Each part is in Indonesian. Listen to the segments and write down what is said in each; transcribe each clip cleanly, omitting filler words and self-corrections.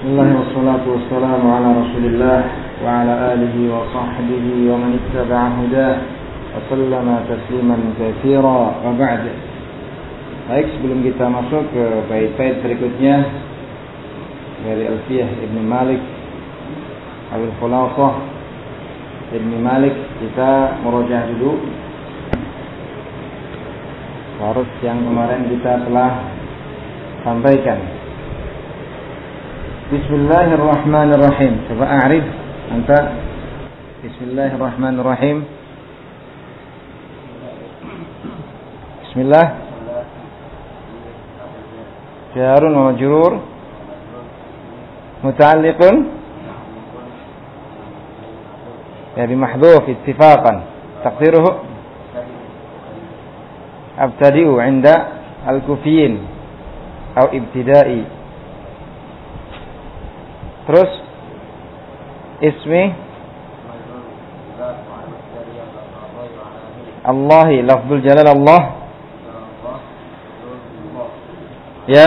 Bismillah wassalatu wassalamu ala Rasulillah wa ala alihi wa sahbihi wa man ittaba'a hudah wa sallama tasliman katsira wa ba'd. Baik, sebelum kita masuk ke bait-bait berikutnya dari Alfiyah Ibn Malik Abil Khulasah Ibn Malik, kita murojaah dulu harus yang kemarin kita telah sampaikan. Bismillahirrahmanirrahim. Coba a'rif anta. Bismillahirrahmanirrahim. Bismillah. Jarun wa majrur muta'alliqun ya bimahdhuf ittifaqan. Taqdiruhu abtadi'u 'inda al-kufiyin atau ibtida'i. Terus ismi Allahi, lafzul jalal Allah, ya,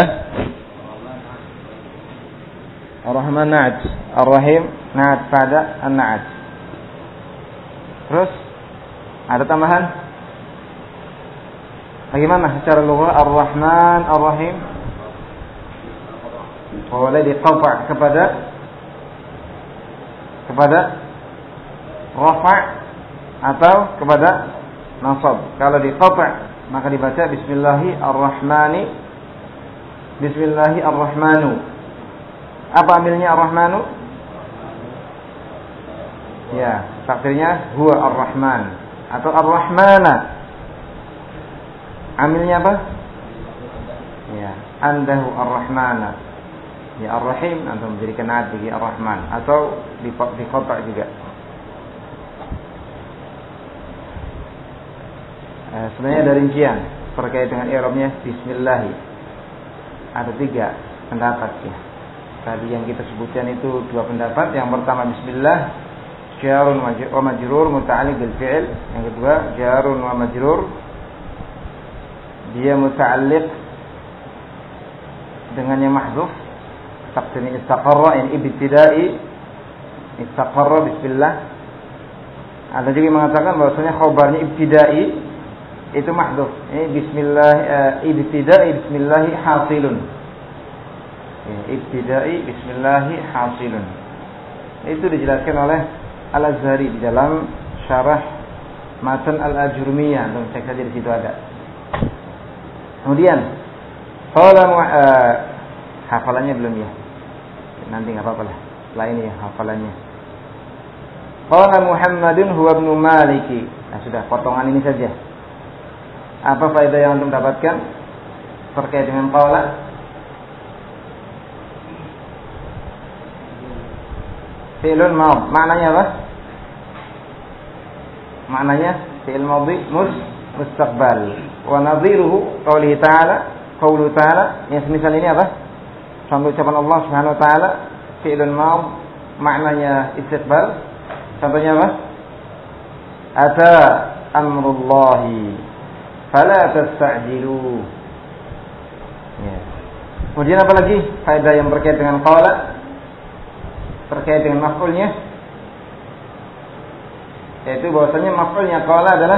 Ar-Rahman na'at, Ar-Rahim na'at pada an-na'at. Terus ada tambahan? Bagaimana secara lughah Ar-Rahman Ar-Rahim? Boleh diqafa' kepada rafa' atau kepada nasab. Kalau diqafa' maka dibaca Bismillahi ar-Rahmanu. Apa amilnya ar-Rahmanu? Ya, takdirnya huwa ar-Rahman atau ar-Rahmana. Amilnya apa? Ya, andahu ar-Rahmana. Ya Ar-Rahim atau menjadikan na'at bagi Ar-Rahman atau di qata' juga. Sebenarnya ada rincian terkait dengan i'rabnya Bismillah. Ada 3 pendapat ya. Tadi yang kita sebutkan itu 2 pendapat. Yang pertama Bismillah jarun wa majrur muta'alliq bil fi'l. Yang kedua jarun wa majrur dia muta'alliq dengan yang mahdhuf. Takdirnya istaqarra in ibtida'i, istaqarra bismillah. Ada juga yang mengatakan bahwasanya khabarnya ibtida'i itu mahdhuf. Ini bismillah, ibtida'i bismillahi hasilun. Ibtida'i bismillahi hasilun. Itu dijelaskan oleh Al-Azhari di dalam syarah matan Al-Ajrumiyah. Untuk cek saja di situ ada. Kemudian hafalannya belum ya? Nanti enggak apa-apa lah. Setelah ini ya hafalannya. Qala Muhammadun huwa ibnu Malik. Nah, sudah potongan ini saja. Apa faedah yang antum dapatkan terkait dengan qala? Fi'lun madhi. Maknanya apa? Maknanya fi'il madhi mustaqbal. Wa nadhiruhu qawlihi qawlu ta'ala, yang semisal ini apa? Contoh ucapan Allah Subhanahu wa taala fi'lun madh maknanya istiqbal. Contohnya apa? Ata amrullahi fala tasta'jilu. Ya. Kemudian apa lagi faedah yang berkait dengan qala? Terkait dengan maf'ulnya, yaitu bahwasanya maf'ulnya qala adalah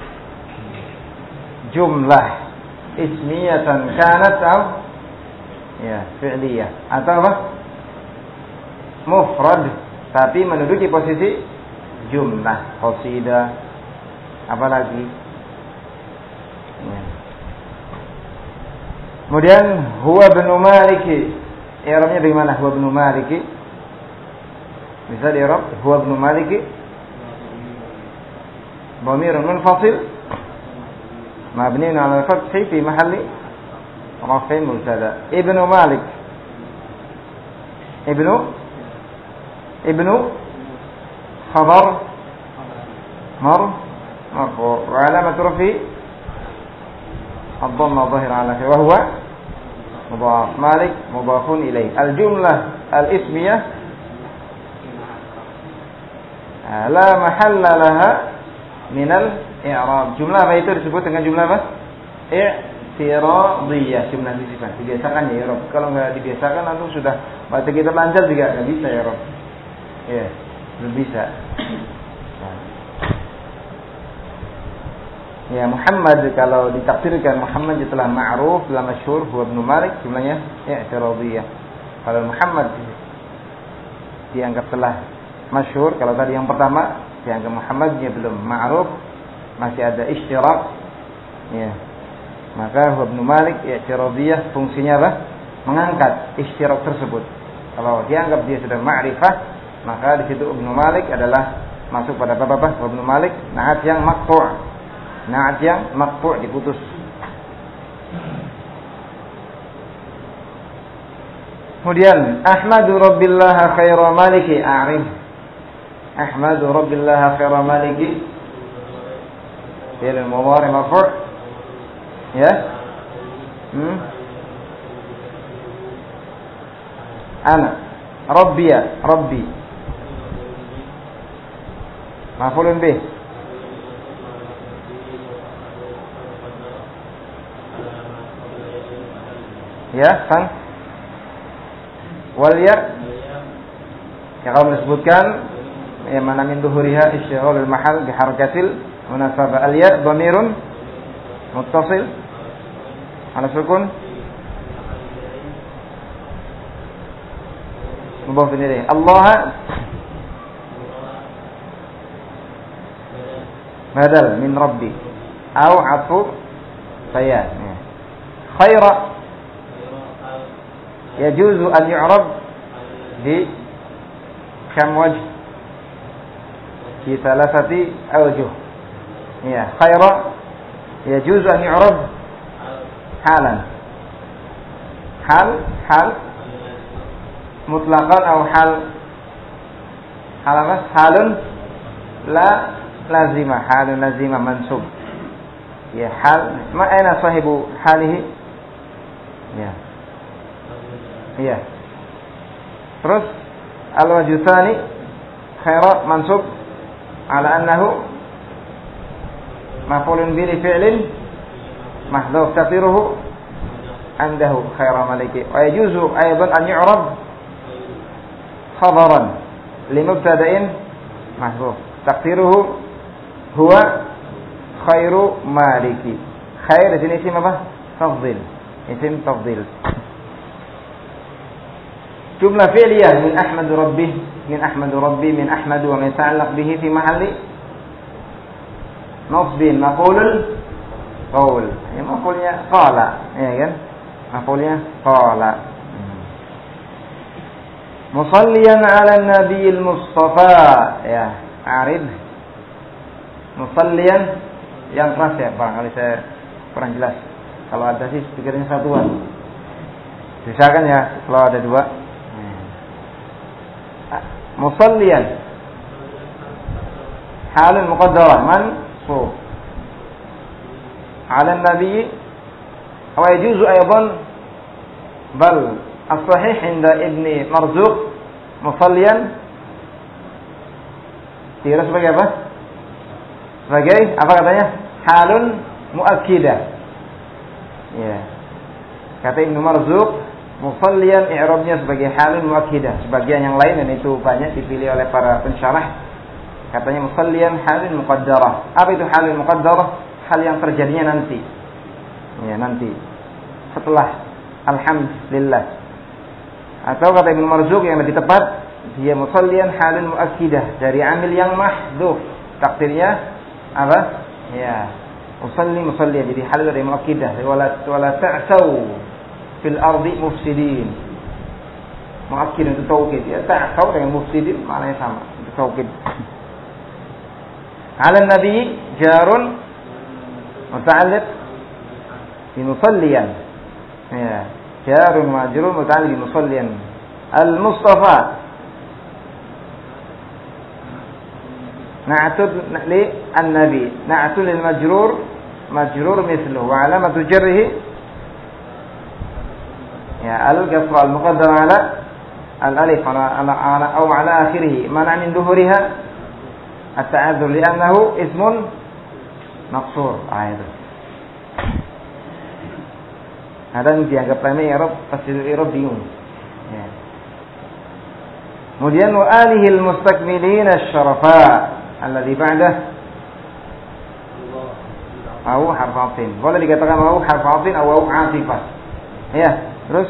jumlah ismiyatan kanat atau ya fi'liyah atau apa? Mufrad tapi menduduki posisi jumlah, qasidah, apalagi ya. Kemudian huwa ibnu Malik, i'rabnya bagaimana? Huwa ibnu Malik bisa di-i'rab huwa ibnu Malik dhamirun munfasil mabniun 'ala al-fath fi mahalli raf'in mubtada. Ibnu Malik. Ibnu khabar marfu wa alamat rafi ad-dhamma dhahira 'ala wa huwa mudhaf. Malik mudhafun ilaih. Al-jumlah al-ismiyah la mahalla laha min al-i'rab. Jumlah apa itu disebut dengan jumlah apa? i'tiradiyah, jumlah sifat. Dibiasakan ya Rob. Kalau nggak dibiasakan langsung sudah baca kita lancar juga nggak bisa ya Rob. Ya, belum bisa. Ya Muhammad, kalau ditakdirkan Muhammad telah ma'ruf, telah masyhur, huwa Ibnu Malik, jumlahnya i'tiradiyah. Kalau Muhammad dianggap telah masyhur, kalau tadi yang pertama dianggap Muhammadnya belum ma'ruf, masih ada istirak, ya. Maka huwa Ibnu Malik i'tiradiyah fungsinya apa? Mengangkat istirak tersebut. Kalau dianggap dia sudah ma'rifah, maka di situ Ibnu Malik adalah masuk pada bab apa? Ibnu Malik na'at yang maqtu'. Na'at yang maqtu' diputus. Kemudian Ahmadu Rabbillah khaira maliki a'rif. Ahmadu Rabbillah khaira maliki fi'il mudhari marfu'. Ya? Ana Rabbiya, Rabbi. Maf'ulun bih. Ya, kan? Wal ya. Ya kalau disebutkan ya mana min duhuriha isyghal al-mahal bi harakatil munasabah. Al-ya dhamirun muttasil ala sukun mudhaf ilayhi. Allah badal min rabbi au atfu saya. Khaira yajuzu an yu'rab bi kam wajh fi thalathati awjuh. Ya, khaira yajuzu an yu'rab halan. Hal mutlaqan atau hal apa? Halun la lazimah, halun lazimah mansub. Ya, hal ma aina sahibu halihi? Ya. Iya. Terus al-wajhu tsani khaira mansub ala annahu maf'ulun bi fi'lin mahdhuf taqdiruhu andahu khaira maliki. Wa yajuzu aidan an yu'rab khabaran li mubtada'in mahdhuf taqdiruhu huwa khairu maliki. Khair di sini isim apa? Tafdhil. Isim tafdhil. Jumlah fi'liyah min ahmadu rabbih, min ahmadu rabbi, min ahmadu wa ma yata'allaq bihi fi mahalli nasbin maf'ulul qaul. Ya maf'ulnya qala, ya kan? Maf'ulnya qala. Musalliyan 'ala an-nabiyil mustafa, ya, arid. Musalliyan yang keras ya, barangkali saya kurang jelas. Kalau ada sih pikirnya satuan. Bisa kan ya kalau ada dua? Musalliyan halun muqaddarah mansub ala nabi wa yajuzu aidan bal as-sahih inda ibni Marzuq musalliyan dikira sebagai apa? Sebagai apa katanya? Halun muakkidah. Ya. Kata Ibnu Marzuq musalliyan i'rabnya sebagai halun muakkidah. Sebagian yang lain dan itu banyak dipilih oleh para pensyarah. Katanya musalliyan halun muqaddarah. Apa itu halun muqaddarah? Hal yang terjadinya nanti. Ya, nanti. Setelah alhamdulillah. Atau kata Ibnu Marzuq yang lebih tepat, dia musalliyan halun muakkidah dari amil yang mahdhuf. Takdirnya apa? Ya. Musalliyan jadi hal dari muakkidah. Wala ta'sau fil ardi mufsidin. Muakkid itu taukid ya, ta'aw dengan mufsidin maknanya sama, itu taukid. Ala nabi jarun muta'alliq bi musalliyan. Ya, jarun majrur muta'alliq bi musalliyan. Al Mustafa na'tud li an-nabi, na'tul lil majrur mithluhu wa alamatu jarrihi ya al-qasr al-muqaddar ala al-alif أو على آخره منع من ظهورها التعذر لأنه اسم مقصور. Kadang dianggap remeh i'rab, pas i'rab bingung. Ya. Kemudian wa alihil mustakmilin asy-syarafa alladzi ba'dah au harf 'athfin. Boleh dikatakan au harf 'athfin atau au 'athifah. Ya, terus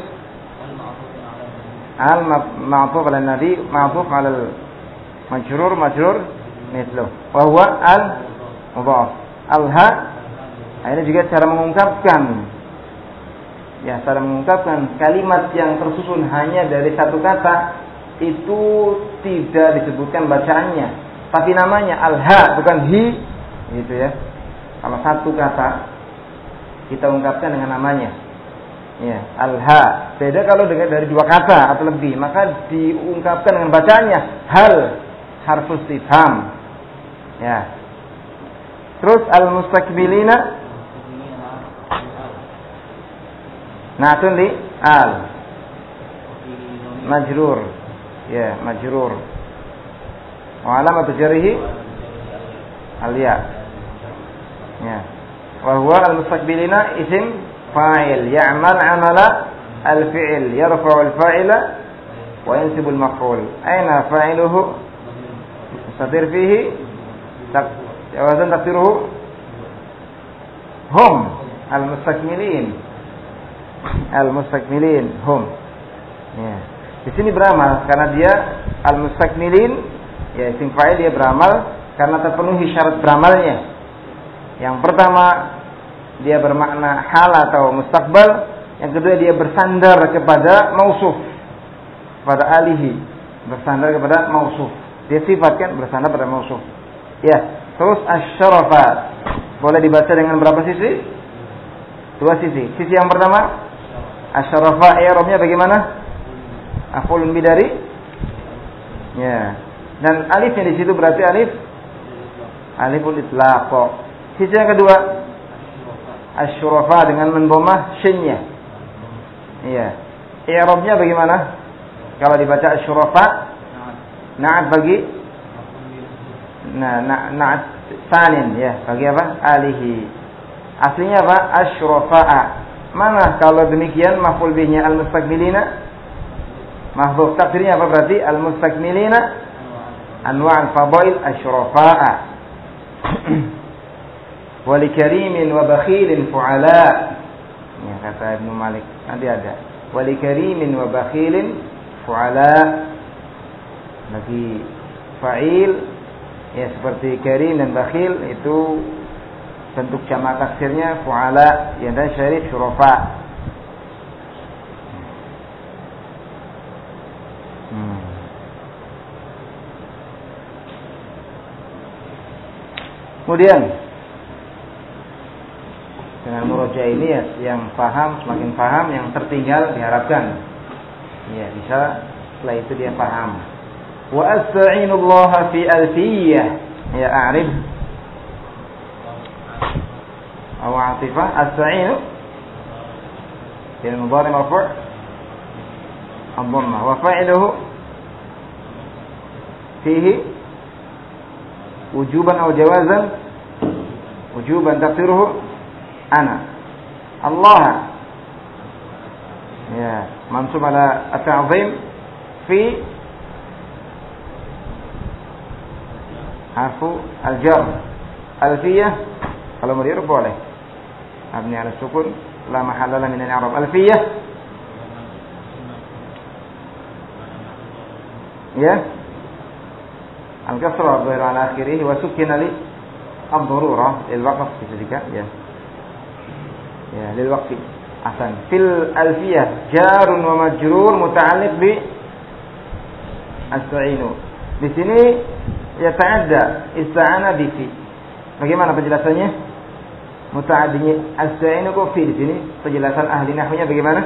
al ma'tuf 'ala nabi ma'tuf 'ala al majrur mithlu. Wa huwa al mudhaf. Al-ha ini juga cara mengungkapkan. Ya, cara mengungkapkan kalimat yang tersusun hanya dari satu kata itu tidak disebutkan bacaannya, tapi namanya al-ha bukan hi, gitu ya. Kalau satu kata kita ungkapkan dengan namanya, ya al-ha. Beda kalau dari dua kata atau lebih, maka diungkapkan dengan bacaannya hal, harfus istifham. Ya. Terus al-mustakbilina, na'tun li al, majrur. Ya, majrur. Wa alamatu jarrihi al-ya. Ya. Wa huwa al-mustaqbilina isim fa'il ya'mal 'amala al-fi'l yarfa'u al-fa'ila wa yansibu al-maf'ul. Aina fa'iluhu? Mustatir fihi jawazan taqdiruhu hum al-mustakmilin. Al-mustakmilin hum. Ya. Di sini beramal karena dia al-mustakmilin, ya isim fa'il, dia beramal karena terpenuhi syarat beramalnya. Yang pertama, dia bermakna hal atau mustaqbal. Yang kedua, dia bersandar kepada mausuf, pada alihi, bersandar kepada mausuf. Dia sifatkan bersandar pada mausuf. Ya, terus asy-syarafat boleh dibaca dengan berapa sisi? Dua sisi. Sisi yang pertama, asy-syarafa i'rabnya bagaimana? Af'ulun bidari, ya. Dan alifnya di situ berarti aliful itlaq. Sisi yang kedua, asy-syurafa dengan mendhammah shin-nya. Iya. I'rabnya bagaimana? Kalau dibaca asy-syurafa, na'at bagi na'at sanin, ya, bagi apa? Alihi. Aslinya apa? Asy-syurafa'a. Mana kalau demikian maf'ul bihnya al-mustakmilina? Mahdzuf takdirnya apa berarti? Al-mustakmilina anwa' al-fadail asy-syurafa'a. Wa likarimin wa bakhilin fu'ala. Ya, kata Ibnu Malik. Nanti ada. Wa likarimin wa bakhilin fu'ala. Bagi fa'il, ya seperti karim dan bakhil itu bentuk jamak taksirnya fu'ala, ya, dan syarif syurafa. Kemudian dengan murojaah ini ya, yang paham semakin paham, yang tertinggal diharapkan ya bisa setelah itu dia paham. Wa asta'inullaha fi alfiyah, ya a'rif aw atifah. Asta'inu fil mudhari marfu' ad-dhammah wa fa'iluhu fihi wujuban aw jawazan. Wujuban taqdiruhu ana. Allah, ya, mansub ala at-ta'zim fi harfu al-jar. Alfiyah kalau mau di'rab boleh mabni ala sukun la mahalla min al-i'rab. Alfiyah, ya, al-kasra dhahir ala akhirih wa sukina li ad-darurah lil waqf ketika, ya, ya, lil waqfi. Ahsan. Fil alfiyah jarun wa majrur muta'alliq bi asta'inu. Di sini ya ta'adda ista'ana bi fi. Bagaimana penjelasannya? Muta'addinya asta'inu kok fi di sini? Penjelasan ahli nahwnya bagaimana?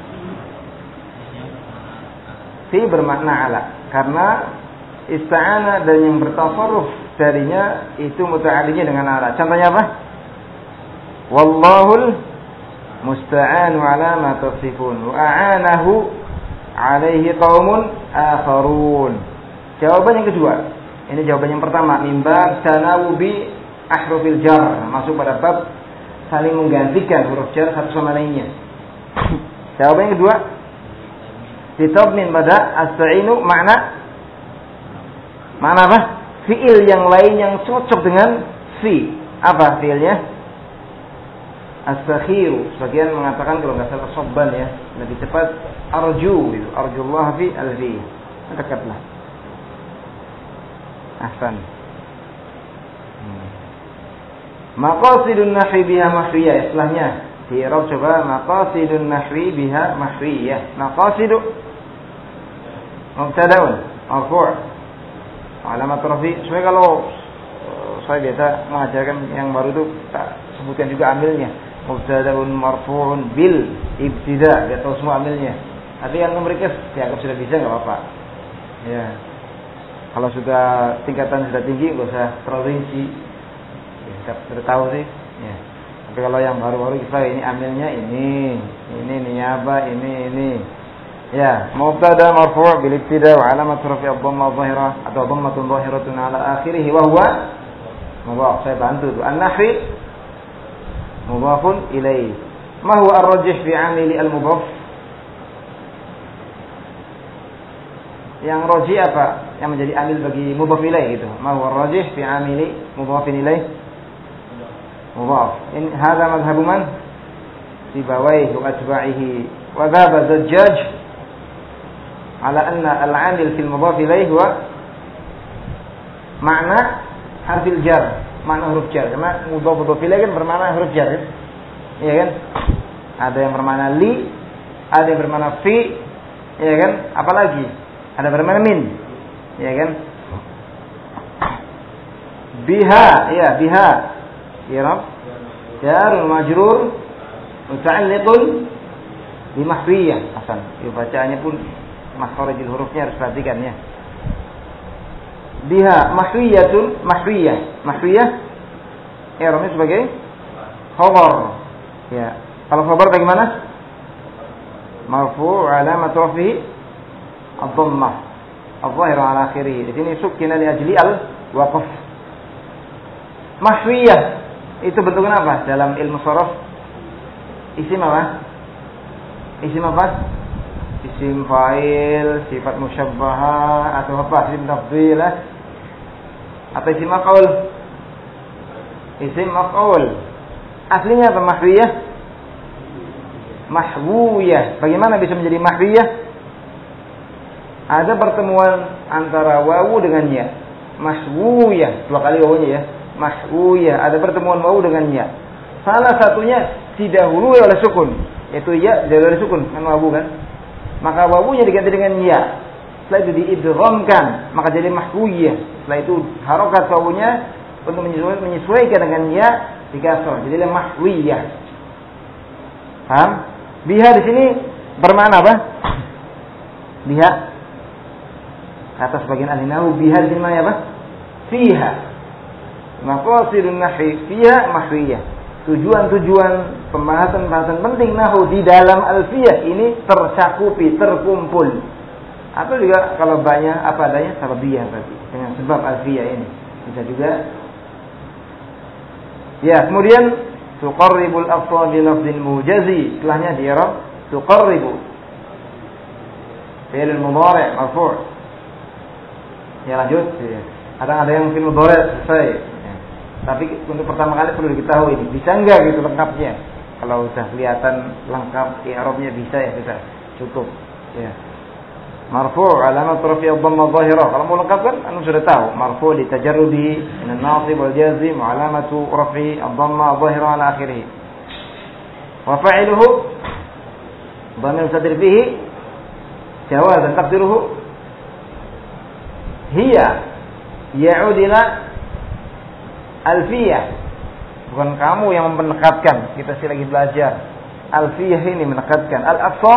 Fi bermakna ala, karena ista'ana dan yang bertasarruf darinya itu muta'addinya dengan ala. Contohnya apa? Wallahul musta'anu ala ma tasifun wa a'anahu alaihi qaumun akharun. Jawaban yang kedua. Ini jawaban yang pertama, mimbar tanawubi ahrufil jar, masuk pada bab saling menggantikan huruf jar satu sama lainnya. Jawaban yang kedua, ditadmin pada asta'inu makna apa? Fiil yang lain yang cocok dengan fi. Apa fiilnya? Astakhiru. Sebagian mengatakan kalau nggak salah sobban ya, lebih cepat arju itu. Arjullah fi alfi. Dekatlah. Ahsan. Maqasidun nahwi biha mahwiyah. Istilahnya di i'rab coba maqasidun nahwi biha mahwiyah. Maqasidu mubtada'un marfu'. Alamat rafi. Sebenarnya kalau saya biasa mengajarkan yang baru itu tak sebutkan juga amilnya. Mubtada'un marfu'un bil ibtida'. Dia tahu semua amilnya. Tapi yang mereka dianggap sudah bisa enggak apa-apa. Ya. Kalau sudah tingkatan sudah tinggi enggak usah terlalu rinci. Ya, sudah tahu sih. Ya. Tapi kalau yang baru-baru kita ini amilnya ini niyaba, ini. Ya, mubtada marfu' bil ibtida' wa alamat rafi' ad-dhamma adh-dhahirah atau dhammatun dhahiratun ala akhirih wa huwa mudhaf. Saya bantu tu. An-nahwi mudhafun ilaih. Ma huwa ar-rajih fi 'amili al-mudhaf? Yang rajih apa? Yang menjadi amil bagi mudhaf ilaih gitu. Ma huwa ar-rajih fi 'amili mudhafin ilaih? Mudhaf. In hadha madhhabu man? Sibawayh wa atba'ihi. Wa dhaba Zajjaj ala anna al-'amil fil mudhaf ilaih huwa makna harfil jar, makna huruf jar. Karena mudhaf ilaih kan bermakna huruf jar, iya kan? Ada yang bermakna li, ada yang bermakna fi, iya kan? Apalagi ada bermakna min, iya kan? Biha, iya biha, i'rab jar majrur muta'alliqun bi mahwiyah. Hasan, bacaannya pun makharijul hurufnya harus perhatikan ya. Biha mahwiyatun, mahwiyah i'rabnya sebagai khabar. Ya. Kalau khabar bagaimana? Marfu' alamat rafihi ad-dhammah adh-dhahira ala akhirih. Di sini sukkina li ajli al-waqf. Mahwiyah itu bentuknya apa? Dalam ilmu sharaf isim apa? Isim apa? Isim fa'il, sifat musyabbahah atau apa? Isim tafdhilah atau isim maf'ul? Isim maf'ul. Aslinya apa mahwiyah? Mahwiyah. Bagaimana bisa menjadi mahwiyah? Ada pertemuan antara wawu dengan ya. Mahwiyah, dua kali wawunya ya. Mahwiyah, ada pertemuan wawu dengan ya. Salah satunya didahului oleh sukun, yaitu ya didahului oleh sukun kan wawu kan? Maka wawunya diganti dengan ya. Setelah itu diidghamkan, maka jadi mahwiyah. Setelah itu harokat wawunya untuk menyesuaikan dengan ya dikasar. Jadi mahwiyah. Paham? Biha di sini bermakna apa? Biha. Kata sebagian ahli nahwu biha di sini maknanya apa? Fiha. Maqasidun nahwi fiha mahwiyah. Tujuan-tujuan pembahasan-pembahasan penting nahwu di dalam alfiyah ini tercakupi, terkumpul. Atau juga kalau banyak apa adanya sababiyah berarti dengan sebab alfiyah ini bisa juga. Ya, kemudian tuqarribul afdal bi lafdil mujazi. Setelahnya di i'rab tuqarribu fi'il mudhari' marfu'. Ya lanjut. Ada yang fi'il mudhari' selesai. Tapi untuk pertama kali perlu diketahui ini bisa enggak gitu lengkapnya. Kalau sudah kelihatan lengkap i'rabnya bisa ya bisa cukup ya. Marfu' alamat rafi' ad-dhamma adh-dhahirah. Kalau mau lengkap kan anu sudah tahu. Marfu' li tajarrudi min an-nasib wal jazim wa alamatu rafi' ad-dhamma adh-dhahirah ala akhirih. Wa fa'iluhu dhamir mustatir fihi jawazan taqdiruhu hiya ya'ud ila alfiyah. Bukan kamu yang menekatkan. Kita sih lagi belajar. Alfiyah ini menekatkan. Al-aqsa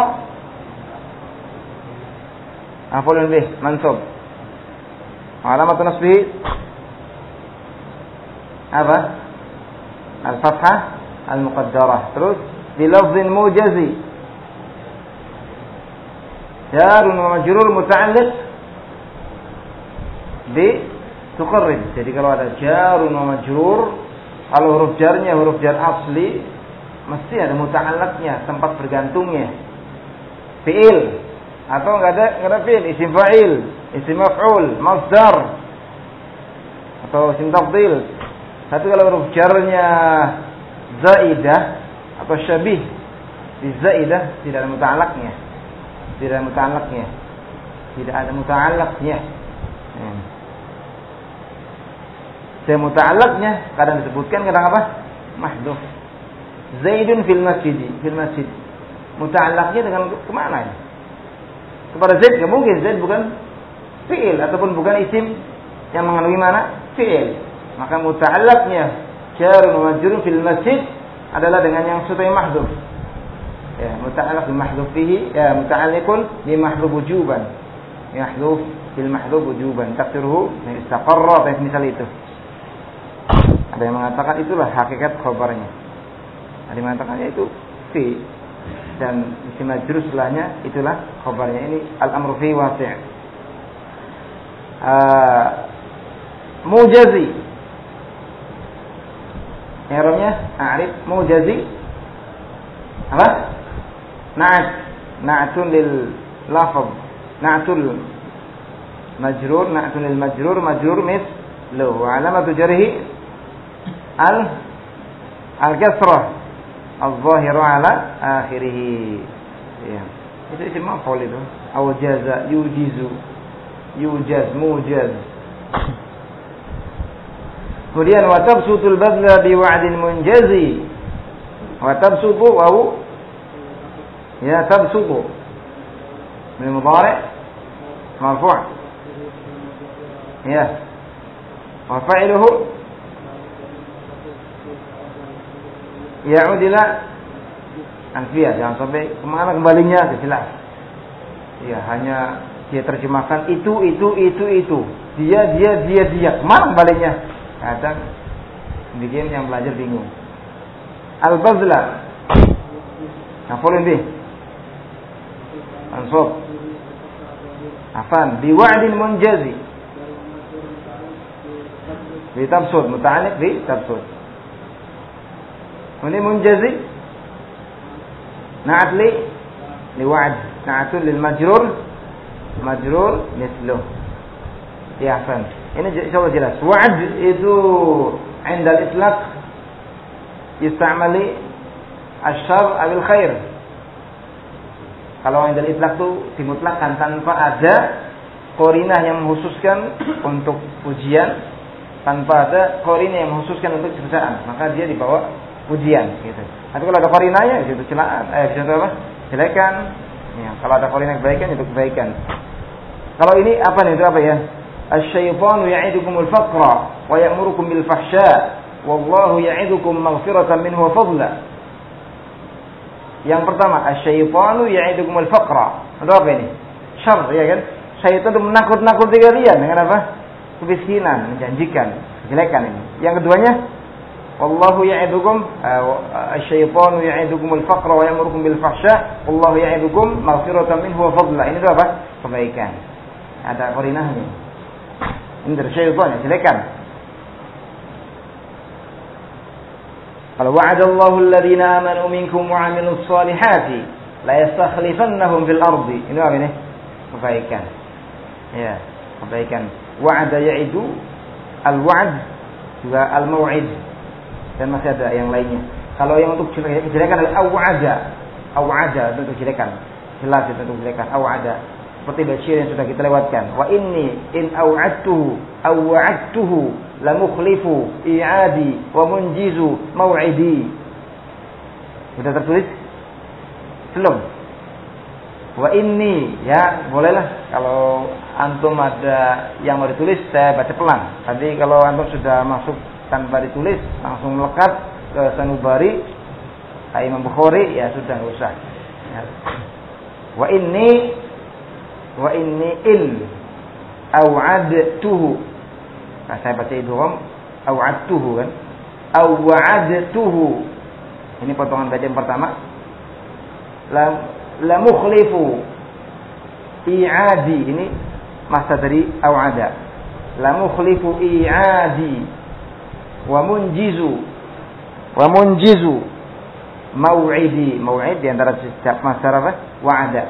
af'ulun bih mansub. Alamat nasbihi apa? Al-fathah al-muqaddarah. Terus bi lafdhin mujazi. Jarun wa majrur muta'alliq bi tuqarrib. Jadi kalau ada jarun wa majrur, kalau huruf jarnya huruf jar asli, mesti ada muta'allaqnya, tempat bergantungnya. Fi'il atau enggak ada fi'il, isim fa'il, isim maf'ul, masdar atau isim tafdhil. Tapi kalau huruf jarnya zaidah atau syabih di zaidah tidak ada muta'allaqnya. Tidak ada muta'allaqnya. Tidak ada muta'allaqnya. Dan muta'allaqnya kadang disebutkan, kadang apa? Mahdhuf. Zaidun fil masjid. Muta'allaqnya dengan kemana ya? Kepada Zaid, enggak mungkin. Zaid bukan fi'il ataupun bukan isim yang mengandungi mana? Fi'il. Maka muta'allaqnya jarun wa majrurun fil masjid adalah dengan yang sudah mahdhuf. Ya, muta'allaq bi mahdhuf fihi, ya muta'alliqun bi mahdhuf wujuban. Mahdhuf bil mahdhuf wujuban. Taqdiruhu istaqarra, misal itu. Ada yang mengatakan itulah hakikat khabarnya. Ada yang mengatakan itu fi dan isim majrur setelahnya itulah khabarnya. Ini al-amru fi wasi'. Mujazi. I'rabnya a'rif mujazi. Apa? Na'tun lil lafaz. Na'tul majrur, na'tun lil majrur mislu. Wa alamatu jarhi al-kasrah al-zahira ala akhirih. Ya. Itu isim maf'ul itu. Awjaza, yujizu, yujaz, mujaz. Kemudian wa tabsutul badla bi wa'din munjazi. Wa tabsutu wa ya tabsutu min mudhari' marfu'. Ya. Wa fa'iluhu ya'ud ila anfiyah, jangan sampai kemana kembalinya, jelas. Ya, hanya dia terjemahkan itu. Dia. Kemana kembalinya? Kadang bikin yang belajar bingung. Al-bazla. Nafulun bih. Ansub. Afan. Biwa'din munjazi. Bitabsud. Muta'alliq bitabsud. Ini munjazi. Na'at li wa'd. Na'atun lil majrur misluh. Ya, afan. Ini insyaallah jelas. Wa'd itu 'inda al-itlaq yustamali asyar awil khair. Kalau 'inda al-itlaq itu dimutlakkan tanpa ada qarinah yang mengkhususkan untuk pujian, tanpa ada qarinah yang mengkhususkan untuk celaan, maka dia dibawa pujian gitu. Tapi kalau ada qarinahnya itu celaan, itu apa? Jelekan. Ya, kalau ada qarinah kebaikan itu kebaikan. Kalau ini apa nih? Itu apa ya? Asy-syaitanu ya'idukumul faqra wa ya'murukum bil fahsya wallahu ya'idukum maghfiratan minhu wa fadla. Yang pertama, asy-syaitanu ya'idukumul faqra. Itu apa ini? Syarr, ya kan? Syaitan itu menakut-nakuti kalian dengan apa? Kemiskinan, menjanjikan kejelekan ini. Yang keduanya, wallahu ya'idukum asy-syaitanu ya'idukumul faqra wa ya'murukum bil fahsya wallahu ya'idukum maghfiratan minhu wa fadla. Ini itu apa? Kebaikan. Ada qarinahnya. Ini dari syaitan, silakan. Kalau wa'adallahu alladhina amanu minkum wa 'amilus solihati la yastakhlifannahum fil ardi. Ini apa ini? Kebaikan. Ya, kebaikan. Wa'ada ya'idu, al-wa'd juga al-mau'id. Dan masih ada yang lainnya. Kalau yang untuk kejelekan adalah aw'ada untuk kejelekan. Jelas itu untuk kejelekan, aw'ada. Seperti basyir yang sudah kita lewatkan. Wa inni in aw'adtuhu aw wa'adtuhu la mukhlifu i'adi wa munjizu mau'idi. Sudah tertulis? Belum? Wa inni, ya bolehlah kalau antum ada yang mau ditulis saya baca pelan. Tapi kalau antum sudah masuk tanpa ditulis langsung melekat ke sanubari Imam Bukhari, ya sudah enggak usah. Ya. Wa inni in aw'adtuhu. Nah, saya baca idgham aw'adtuhu kan. Aw'adtuhu. Ini potongan bacaan pertama. La mukhlifu i'adi. Ini masa dari aw'ada. La mukhlifu i'adi wa munjizu mau'idi. Mau'id di antara masdar apa? Wa'ada.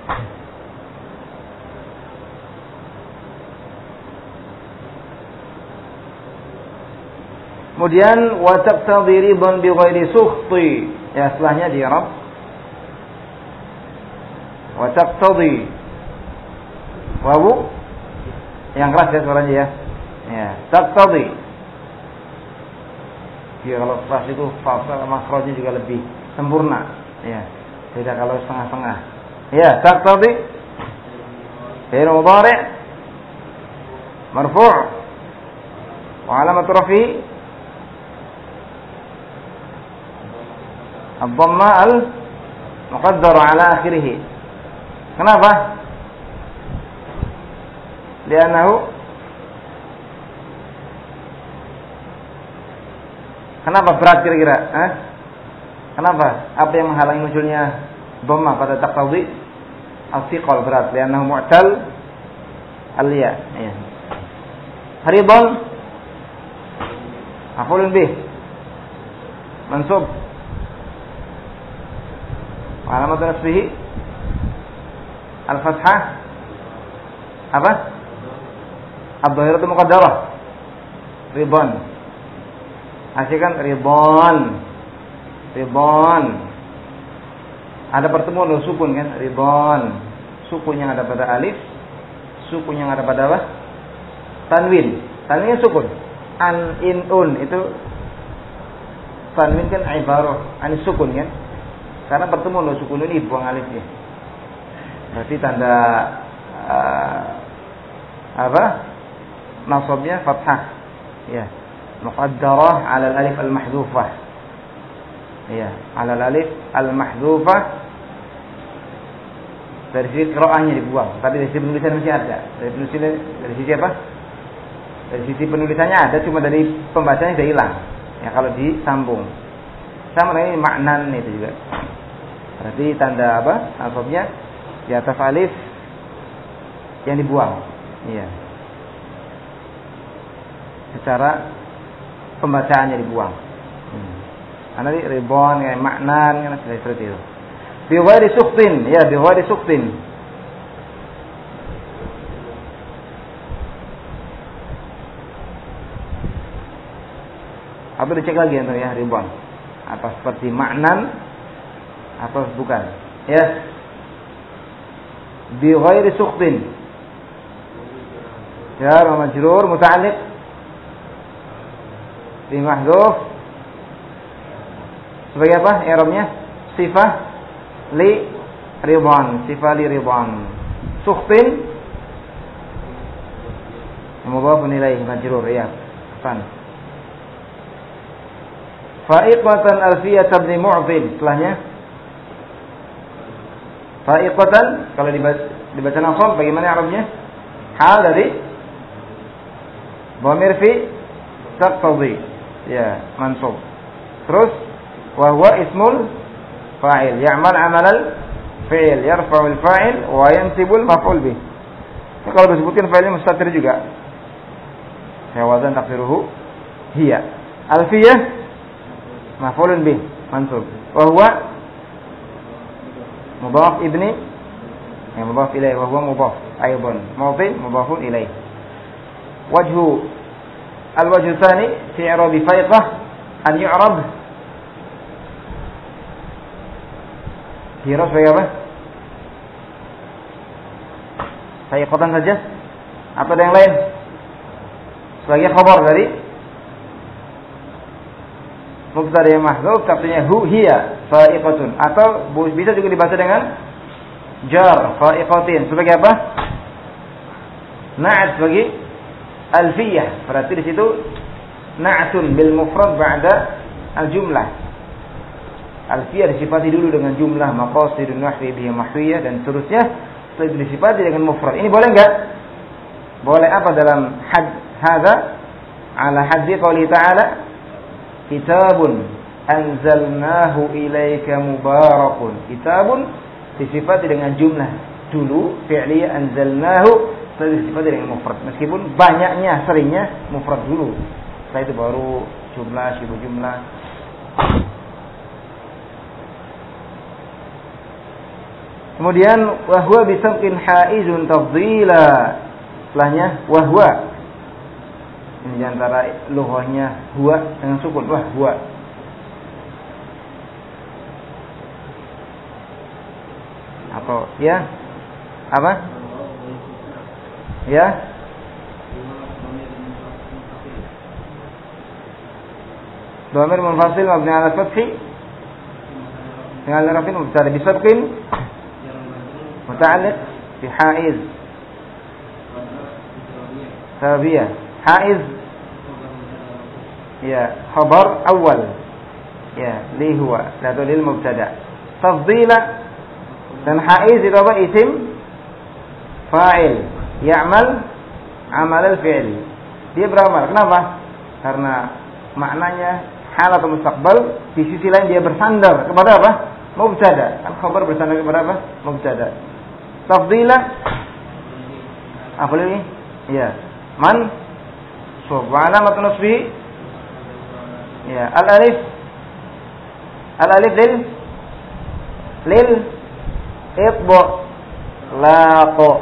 Kemudian wa taqtadi ridan bi ghairi sukhti. Ya, setelahnya di i'rab wa taqtadi. Wawu yang keras ya suaranya ya. Ya, taqtadi. Ya, kalau keras itu fasal makhrajnya juga lebih sempurna. Ya, tidak kalau setengah-setengah. Ya, taqtadi fi'il mudhari' marfu' wa alamatu raf'i ad-dhamma al-muqaddara ala akhirih. Kenapa? Li'annahu kenapa berat kira-kira? Kenapa? Apa yang menghalangi munculnya dhamma pada taqtadi? Al-thiqal berat. Li'annahu mu'tal al-ya. Ya. Ridan maf'ulun bih mansub. Alamat nasbihi al-fathah apa? Ad-dhahiratu muqaddarah. Ridwan. Asyikan ridwan. Ridwan. Ada pertemuan dengan sukun kan? Ridwan. Sukun yang ada pada alif, sukun yang ada pada apa? Tanwin. Tanwinnya sukun. An, in, un itu tanwin kan ibarah an sukun kan? Karena pertemuan dengan sukun ini buang alifnya. Berarti tanda apa? Nasabnya fathah. Ya. Muqaddarah 'ala al-alif al-mahdhufah. Ya, 'ala al-alif al-mahdhufah. Dari sisi qiraahnya dibuang, tapi dari sisi penulisan masih ada. Dari sisi apa? Dari sisi penulisannya ada, cuma dari pembacanya sudah hilang. Ya, kalau disambung. Sama dengan maknan itu juga. Berarti tanda apa? Nasabnya di atas alif yang dibuang. Iya. Secara pembacaannya dibuang. Karena di ribon kayak maknan kan seperti itu. Bi ghairi sukhtin, ya bi ghairi sukhtin. Apa dicek lagi ya ribon? Apa seperti maknan atau bukan? Ya. Bi ghairi sukhtin. Jar wa majrur muta'alliq bi mahdhuf. Sebagai apa i'rabnya? Sifah li ridwan, sifah li ridwan. Sukhtin mudhafun ilaihi majrur ya. San. Fa'iqatan alfiyah ibn Mu'dhib. Setelahnya fa'iqatan kalau dibaca nasab bagaimana i'rabnya? Hal dari dhamir fi taqtadi. Ya, mansub. Terus wa huwa ismul fa'il ya'mal 'amalal fi'il yarfa'ul fa'il wa yansibul maf'ul bih. Kalau disebutkan fa'ilnya mustatir juga. Jawazan taqdiruhu hiya. Alfiyah maf'ulun bih mansub. Wa huwa mudhaf ibni ya mudhaf ilaih wa huwa mudhaf aidan. Mudhaf mudhafun ilaih. Wajhu al-wajhu tsani fi i'rab fa'iqah an yu'rab kira sebagai apa? Fa'iqatan saja atau ada yang lain? Sebagai khabar dari mubtada yang mahdzuf artinya hu hiya fa'iqatun atau bisa juga dibaca dengan jar fa'iqatin sebagai apa? Na'at bagi alfiyah. Berarti di situ na'atun bil mufrad ba'da al-jumlah. Alfiyah disifati dulu dengan jumlah maqasidun nahwi bihi mahwiyah dan seterusnya. Setelah disifati dengan mufrad. Ini boleh enggak? Boleh apa dalam hadza ala hadzi qouli ta'ala kitabun anzalnahu ilaika mubarakun. Kitabun disifati dengan jumlah dulu fi'liyah anzalnahu setelah disifati dengan mufrad. Meskipun banyaknya seringnya mufrad dulu. Setelah itu baru jumlah syibu jumlah. Kemudian wahwa bisabqin haizun tafdila. Setelahnya wahwa. Ini di antara lughahnya huwa dengan sukun wahwa. Atau ya? Apa? Ya? Dhamir munfasil mabni ala fathi dengan rafin mubtada bisabqin muta'alliq bi haiz sabiyah haiz ya khabar awal ya li huwa la lil mubtada tafdila dan haiz itu apa isim fa'il ya'mal amal al-fi'l dia beramal kenapa karena maknanya hal atau mustaqbal di sisi lain dia bersandar kepada apa mubtada kan khabar bersandar kepada apa mubtada tafdila apa lagi ya man subhana matnusbi ya al alif lil itba laqo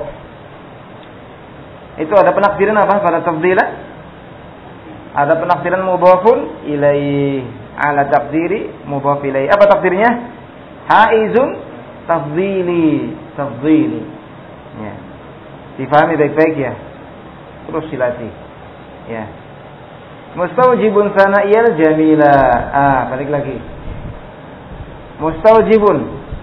itu ada penakdiran apa pada tafdila ada penakdiran mudhafun ilaih ala takdiri mudhaf ilaih apa takdirnya haizun tafdili ya difahami baik-baik ya terus silati ya mustawjibun sana'iyal jamila balik lagi mustawjibun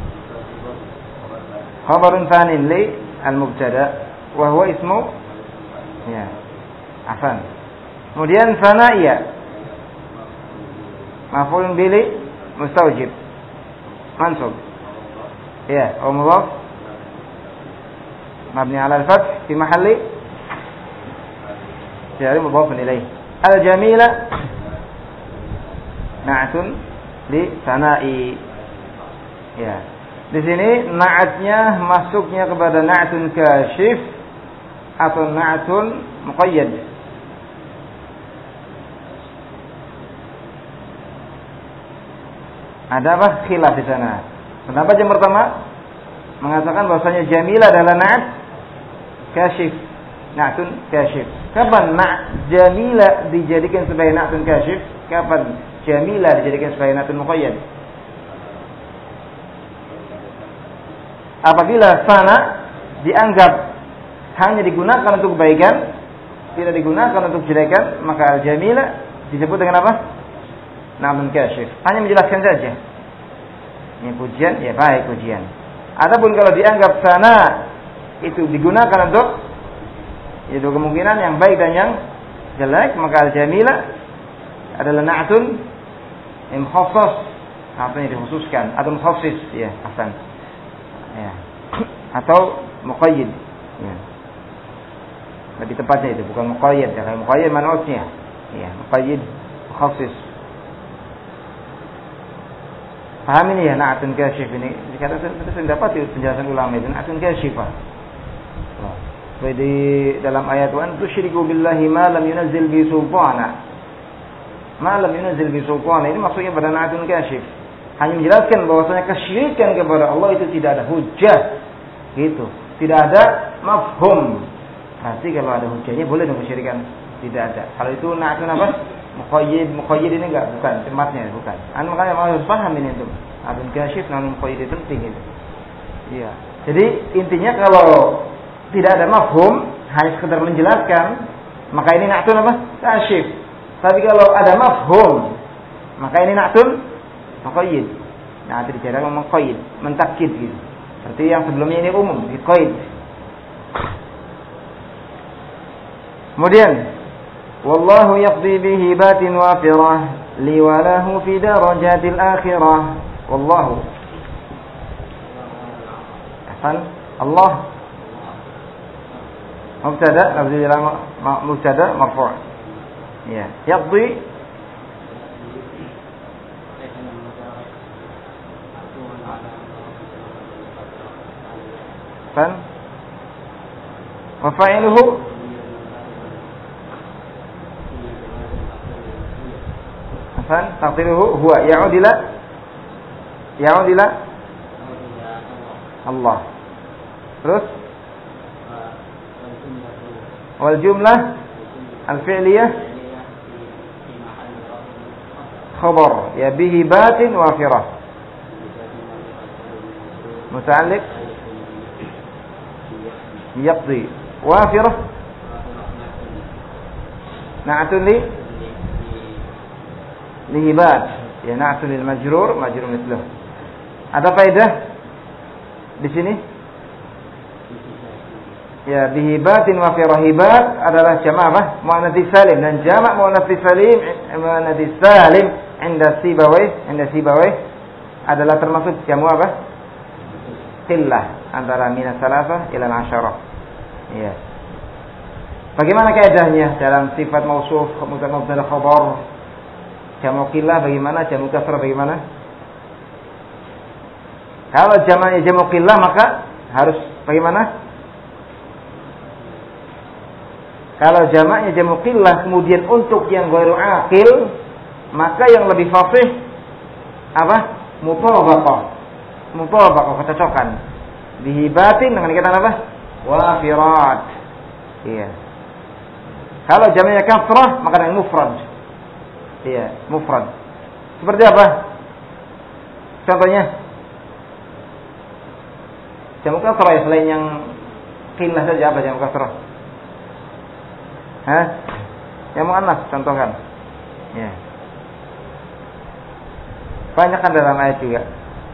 khabarun thanin li al-mubtada wa huwa ismu ya ahsan kemudian sana'iyah maf'ulun bihi mustawjib mansub ya wa mudhaf mabni 'ala al-fath fi mahalli jar mudhaf ilayh al-jamila na'tun li sana'i ya di sini na'atnya masuknya kepada na'tun kasyif atau na'tun muqayyad ada apa khilaf di sana. Pendapat yang pertama mengatakan bahwasanya jamila adalah na'at kasyif, na'tun kasyif. Kapan jamila dijadikan sebagai na'tun kasyif? Kapan jamila dijadikan sebagai na'tun muqayyad? Apabila sana dianggap hanya digunakan untuk kebaikan, tidak digunakan untuk kejelekan, maka al-jamila disebut dengan apa? Na'tun kasyif. Hanya menjelaskan saja. Ini pujian, ya baik pujian. Adapun kalau dianggap sana itu digunakan untuk itu kemungkinan yang baik dan yang jelek, maka al-jamila adalah na'tun mukhassas, artinya dikhususkan atau mukhassis ya, ahsan. Ya. Atau muqayyid. Ya. Lebih tepatnya itu bukan muqayyid, ya. Kalau muqayyid man'utnya. Ya, muqayyid mukhassis. Paham ini ya na'tun kasyif ini. Jika kita dapat penjelasan ulama itu na'tun kasyifah. Seperti dalam ayat wa tusyriku billahi ma lam yunzil bi sultana. Ma lam yunzil bi sultana ini maksudnya pada na'tun kasyif. Hanya menjelaskan bahwasanya kesyirikan kepada Allah itu tidak ada hujjah. Gitu. Tidak ada mafhum. Berarti kalau ada hujjahnya boleh dong kesyirikan. Tidak ada. Kalau itu na'tun apa? Muqayyid ini enggak, bukan tempatnya, bukan. Makanya harus paham ini tuh. Na'tun kasyif, na'tun muqayyid itu penting itu. Iya. Jadi intinya kalau tidak ada mafhum, hanya sekedar menjelaskan, maka ini na'tun apa? Kasyif. Tapi kalau ada mafhum, maka ini na'tun muqayyid. Nah, itu cara muqayyid, mentakkid gitu. Seperti yang sebelumnya ini umum, diqaid. Kemudian wallahu yaqdi bihi batin wafirah li wa lahu fi darajatil akhirah. Wallahu ahsan Allah mubtada mubtada marfu'. Ya, yaqdi ahsan wa fa'iluhu ahsan taqdiruhu huwa ya'ud ila Allah. Terus wal jumlah al-fi'liyah khabar ya bihi batin wafirah. Muta'alliq yaqdi wafirah na'atun li hibat ya na'atun lil majrur mithluh. Ada faedah di sini? Ya bihibatin wa firahibat adalah jamak apa? Muannats salim, dan jamak muannats salim inda Sibawayh adalah termasuk jamu apa? Qillah, antara minas salasah ila al-asharah. Ya. Bagaimana kaidahnya dalam sifat mausuf, mubtada khabar? Jamu qillah bagaimana? Jamu kasrah bagaimana? Kalau jamaknya jamu qillah maka harus bagaimana? Kalau jamaknya jamu qillah kemudian untuk yang ghairu aqil, maka yang lebih fasih apa? Mutabaqah, kecocokan. Bihibatin dengan kata apa? Wafirat. Iya. Kalau jamaknya kasrah maka dengan mufrad. Iya, mufrad. Seperti apa? Contohnya jamu kasrah ya, selain yang qillah saja apa jamu kasrah? Yang muannas contohkan. Ya. Banyak kan dalam ayat juga.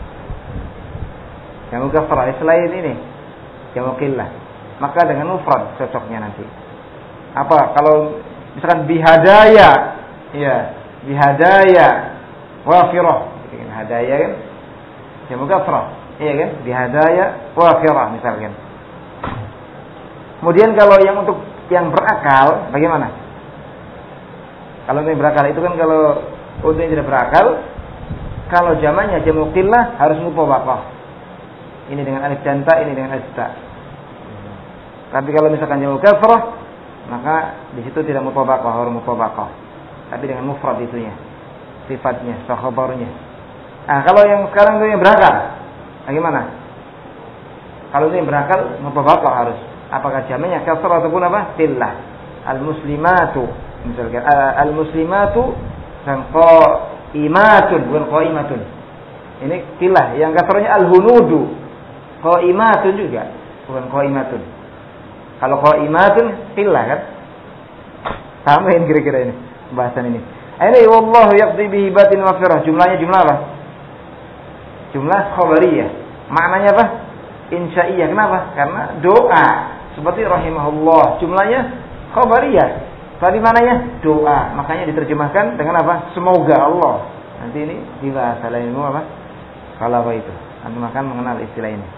Jamu kasrah selain ini jamu qillah. Maka dengan mufrad cocoknya nanti. Apa? Kalau misalkan bihadaya, ya, bihadaya wafirah. Hadaya kan jamu kasrah. Iya kan? Bihadaya wafirah misalkan. Kemudian kalau yang untuk yang berakal bagaimana? Kalau yang berakal itu kan kalau untuk yang tidak berakal, kalau jamaknya jamu qillah harus mutabaqah. Ini dengan alif dan ta, ini dengan alif ta. Tapi kalau misalkan jamu kasrah, maka di situ tidak mutabaqah, harus mutabaqah. Tapi dengan mufrad itunya, sifatnya, khabarnya. Nah, kalau yang sekarang itu yang berakal, bagaimana? Kalau itu yang berakal mutabaqah harus. Apakah jamaknya kasrah ataupun apa? Qillah. Al-muslimatu misalkan al-muslimatu dan qaimatun bukan qaimatun. Ini qillah. Yang kasrahnya al-hunudu. Qaimatun juga bukan qaimatun. Kalau qaimatun qillah kan? Sama ini kira-kira ini pembahasan ini. Ini wallahu yaqdi bihi batin wa firah. Jumlahnya jumlah apa? Jumlah khabariyah. Maknanya apa? Insya'iyah. Kenapa? Karena doa. Seperti rahimahullah, jumlahnya khabariyah. Tadi mananya? Doa. Makanya diterjemahkan dengan apa? Semoga Allah. Nanti ini dibahas lain ilmu apa? Kalau apa itu? Antum akan mengenal istilah ini.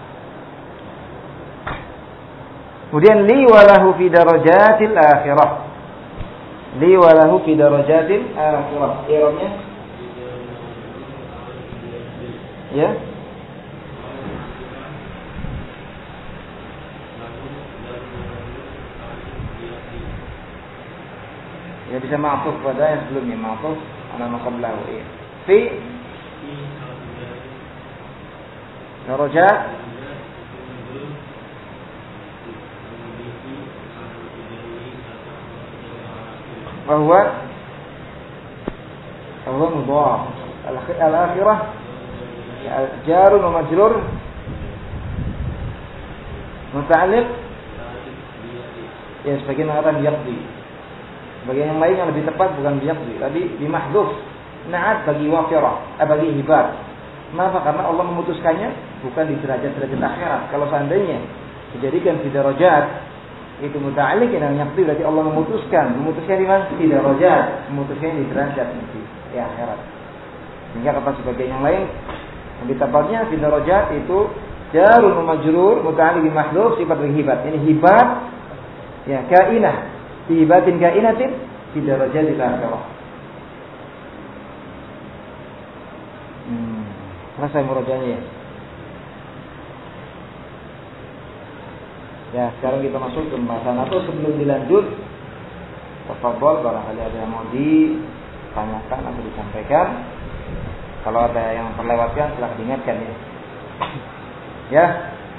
Kemudian li walahu fi darajatil akhirah. Li walahu fi darajatil akhirah. I'rabnya? Ya. Ya bisa ma'tuf pada yang sebelumnya, ma'tuf ala ma qablahu. Fi darajat bahwa mudhaf al-akhirah jarun wa majrur muta'alliq ya sebagian mengatakan yaqdi. Bagian yang lain yang lebih tepat bukan biyaqdi, tapi bimahdhuf. Na'at bagi wafirah, bagi hibat. Kenapa? Karena Allah memutuskannya bukan di derajat-derajat akhirat. Kalau seandainya dijadikan di darajat itu muta'alliq dengan yaqdi, berarti Allah memutuskan di mana? Di darajat, memutuskan di derajat nanti di akhirat. Sehingga kata sebagian yang lain lebih tepatnya di darajat itu jarun majrur muta'alliq bimahdhuf sifat bagi hibat. Ini hibat ya kainah. Hibatin kainatin fi darajatil akhirah. Selesai murajahnya ya. Ya, sekarang kita masuk ke pembahasan atau sebelum dilanjut, tafadhol barangkali ada yang mau ditanyakan atau disampaikan. Kalau ada yang terlewatkan silahkan diingatkan ya. Ya,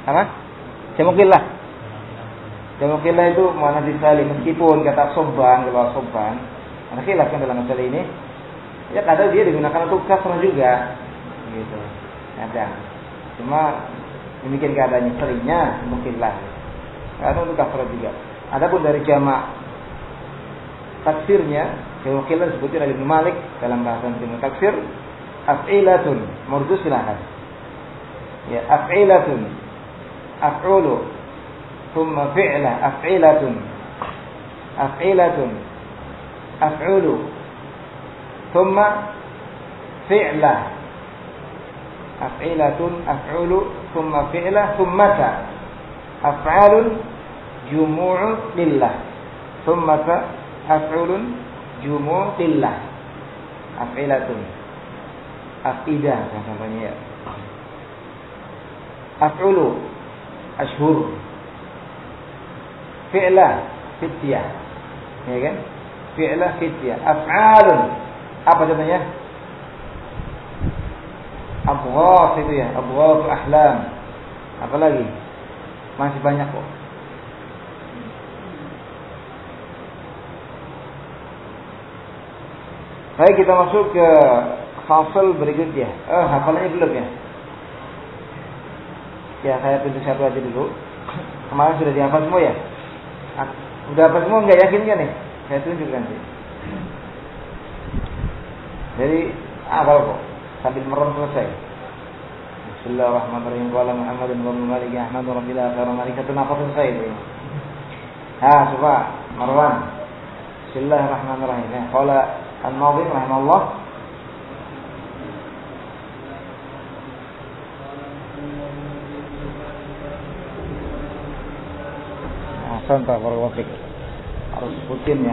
Apa? Jamukillah. Jamukillah itu mana disali meskipun kata soban, kalau soban, ada khilaf kan dalam masalah ini. Ya kadang dia digunakan untuk kasrah juga, gitu. Ada. Cuma demikian keadaannya seringnya jamukillah. Kadang untuk kasrah juga. Adapun dari jamak taksirnya, jamukillah disebutkan oleh Ibnu Malik dalam bahasan jamak taksir, af'ilatun, murdu silakan. Ya, af'ilatun, af'ulu, thumma fi'la, af'ilatun, af'ilatun, af'ulu, thumma fi'la, af'ilatun, af'ulu, thumma fi'la, thummata, af'alun, jumu'u lillah, thummata, af'ulun, jumu'u lillah, af'ilatun, afidah contohnya ya. Af'ulu ashhur, fi'la fityah, ya kan? Fi'la fityah. Af'alun apa contohnya? Abghas itu ya, abghas ahlam. Apa lagi? Masih banyak kok. Baik, kita masuk ke fasal berikutnya. Hafalannya belum ya? Ya, saya tunjuk satu aja dulu. Kemarin sudah dihafal semua ya? Udah hafal semua, nggak yakin kan nih? Saya tunjuk nanti. Jadi awal kok, sambil merem selesai. Bismillahirrahmanirrahim. Qala Muhammadun wa Malik Ahmad Rabbil Alamin. Mari kita nafas selesai itu. Coba Marwan. Bismillahirrahmanirrahim. Qala An-Nadhim rahimahullah. Contoh warwafik harus sebutin ya.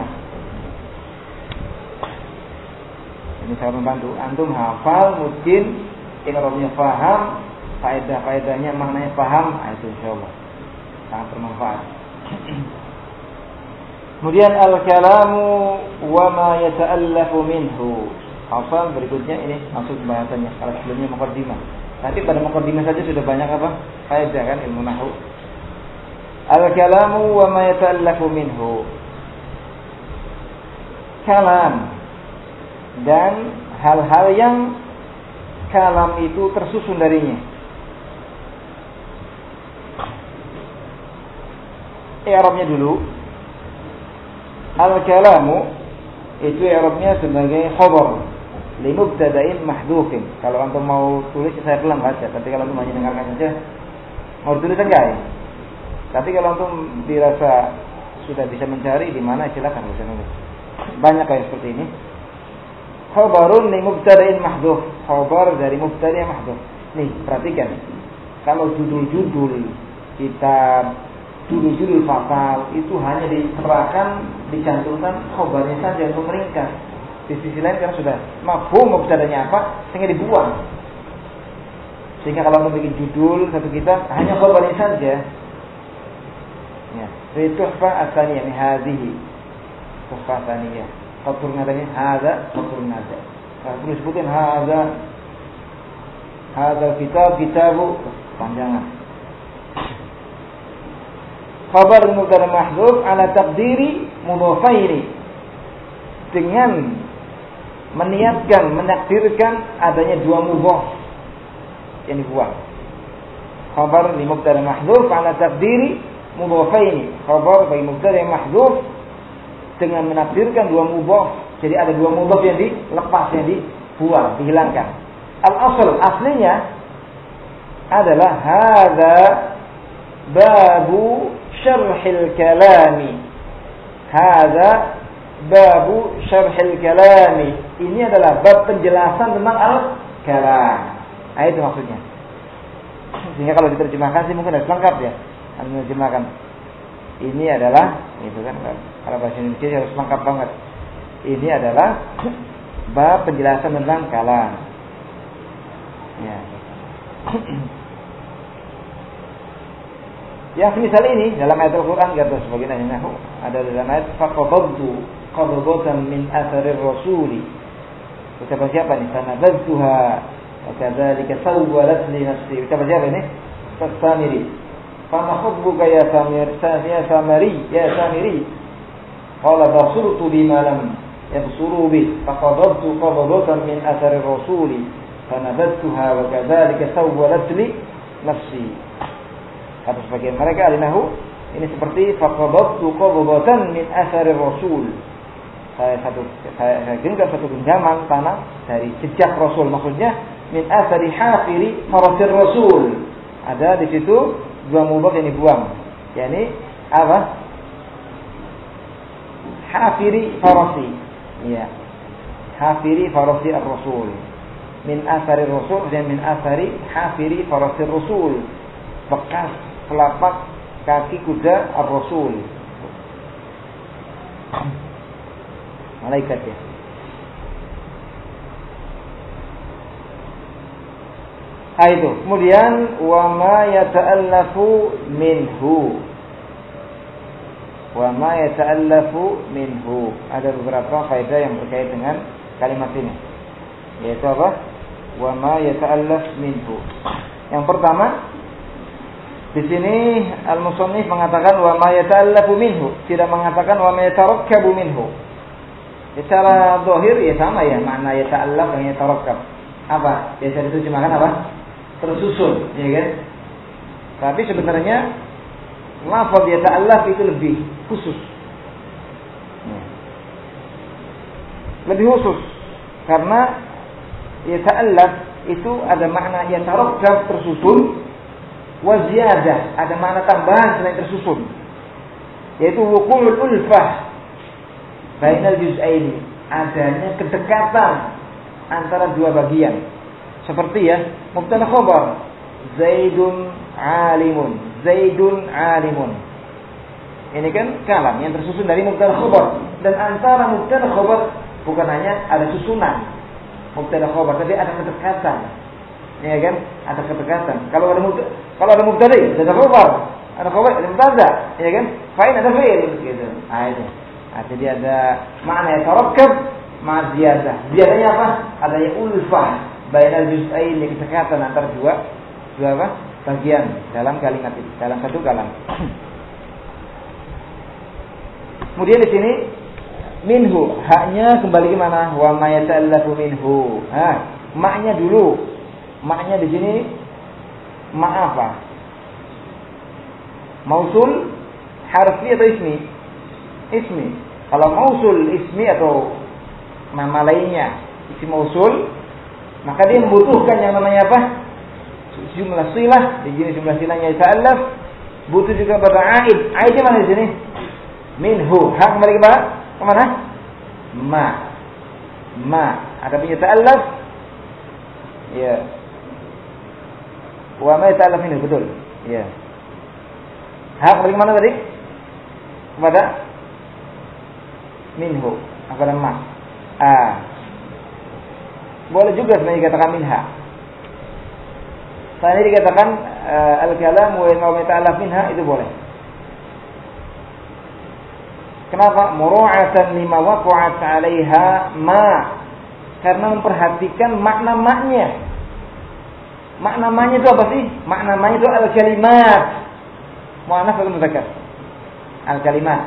Ini saya membantu antum hafal, mungkin i'rabnya paham, faedah-faedahnya maknanya paham, itu insyaallah sangat bermanfaat. Kemudian al-kalamu wa ma yata'allafu minhu. Hafal berikutnya ini masuk bahasannya. Kalau sebelumnya muqaddimah. Nanti pada muqaddimah saja sudah banyak apa? Faedah kan ilmu nahwu. Al-kalamu wa ma yata'allafu minhu. Kalam dan hal-hal yang kalam itu tersusun darinya. I'rabnya dulu. Al-kalamu itu i'rabnya sebagai khabar li mubtada'in mahdhufin. Kalau antum mau tulis saya pelan baca, tapi kalau antum hanya dengarkan saja mau tulisan enggak ya? Tapi kalau antum dirasa sudah bisa mencari di mana silakan bisa nulis. Banyak kayak seperti ini. Khabarun li mubtada'in mahdhuf. Khabar dari mubtada' mahdhuf. Nih, perhatikan. Kalau judul-judul kitab, judul-judul fasal itu hanya diterangkan, dicantumkan khabarnya saja untuk meringkas. Di sisi lain kan sudah mafhum mubtada'nya apa, sehingga dibuang. Sehingga kalau antum bikin judul satu kitab hanya khabarnya saja. Ya, itu tuhfah asaniyah ini hadhihi. Tuhfah asaniyah. Qatur nadanya hadza, qatur nada. Kalau perlu sebutin hadza kitabu panjangan. Khabar mubtada mahdhuf ala taqdiri mudhafaini. Dengan meniatkan, menakdirkan adanya dua mudhaf yang dibuang. Khabar mubtada mahdhuf ala taqdiri mudhafaini, khabar bagi mubtada yang mahdhuf dengan menakdirkan dua mudhaf. Jadi ada dua mudhaf yang dilepas, yang dibuang, dihilangkan. Al-asl aslinya adalah hadza babu syarhil kalami. Hadza babu syarhil kalami. Ini adalah bab penjelasan tentang al-kalam. Itu maksudnya. Sehingga kalau diterjemahkan sih mungkin harus lengkap ya. Menerjemahkan ini adalah itu kan kalau bahasa Indonesia harus lengkap banget. Ini adalah bab penjelasan tentang kalam. Ya. Yang misal ini dalam ayat Al-Qur'an kata sebagian nahwu ada dalam ayat faqadtu qadbatan min atharir rasuli. Ucapan siapa nih? Sanabaztuha wa kadzalika sawwalat li nafsi. Ucapan siapa ini? Tastamiri. "Fama khutbuka ya Samiri?" Qala basurtu bima lam yabsuru bih, faqadabtu qabdatan min athari rasuli, fanabattuha wa kadzalika sawwalat li nafsi. Kata sebagian mereka alinahu, ini seperti faqadabtu qabdatan min athari rasul. Saya genggam satu genggaman tanah dari jejak Rasul, maksudnya min athari hafiri farasir Rasul. Ada di situ dua mudhaf yang dibuang. yakni apa? Hafiri farasi. Ya. Hafiri farasi ar-rasul. Min athari rasul dan min athari hafiri farasi ar-rasul. Bekas telapak kaki kuda ar-rasul. Malaikat ya. Itu. Kemudian wa ma yata'allafu minhu. Wa ma yata'allafu minhu. Ada beberapa faedah yang berkait dengan kalimat ini. Yaitu apa? Wa ma yata'allaf minhu. Yang pertama, di sini al-musannif mengatakan wa ma yata'allafu minhu, tidak mengatakan wa ma yatarakkabu minhu. Secara zahir ya sama ya, makna yata'allaf dan yatarakkab. Apa? Biasa diterjemahkan apa? Tersusun, ya kan? Tapi sebenarnya lafaz yata'allaf itu lebih khusus. Lebih khusus karena yata'allaf itu ada makna yatarakkab tersusun, wa ziyadah ada makna tambahan selain tersusun, yaitu wuqulul ulfah bainal juz'aini, adanya kedekatan antara dua bagian. Seperti ya, mubtada khabar, Zaidun alimun, Zaidun alimun. Ini kan kalam yang tersusun dari mubtada khabar, dan antara mubtada khabar bukan hanya ada susunan mubtada khabar, tapi ada kedekatan. Ya kan? Ada kedekatan. Kalau ada mubtada, ada khabar, ada khabar, ada mubtada, ya kan? Fa'il ada fi'il gitu. Itu. Jadi ada makna yatarakkab ma ziyadah. Ziyadahnya apa? Adanya ulfah bainal juz'ain, kedekatan antara dua apa? Bagian dalam kalimat itu, dalam satu kalam. Kemudian di sini minhu, haknya kembali ke mana? Wa ma yata'allafu minhu. Maknya dulu. Maknya di sini ma apa? Mausul harfi atau ismi? Ismi. Kalau mausul ismi atau nama lainnya isim mausul, maka dia membutuhkan yang namanya apa? Jumlah silah. Di sini jumlah silahnya yata'allaf. Butuh juga pada aid. Aidnya mana di sini? Minhu. Hak kembali ke mana? Kemana? Ma. Ada punya yata'allaf. Ya. Wa ma yata'allaf minhu, betul. Ya. Hak kembali ke mana tadi? Kepada minhu. Kepada ma. Boleh juga sebenarnya dikatakan minha. Seandainya dikatakan al-kalam wa ma yata'allaf minha, itu boleh. Kenapa? Muru'atan lima waqa'at 'alaiha ma. Karena memperhatikan makna-maknya. Makna-maknya itu apa sih? Makna-maknya itu al-kalimat. Muannats atau mudzakkar? Al-kalimat.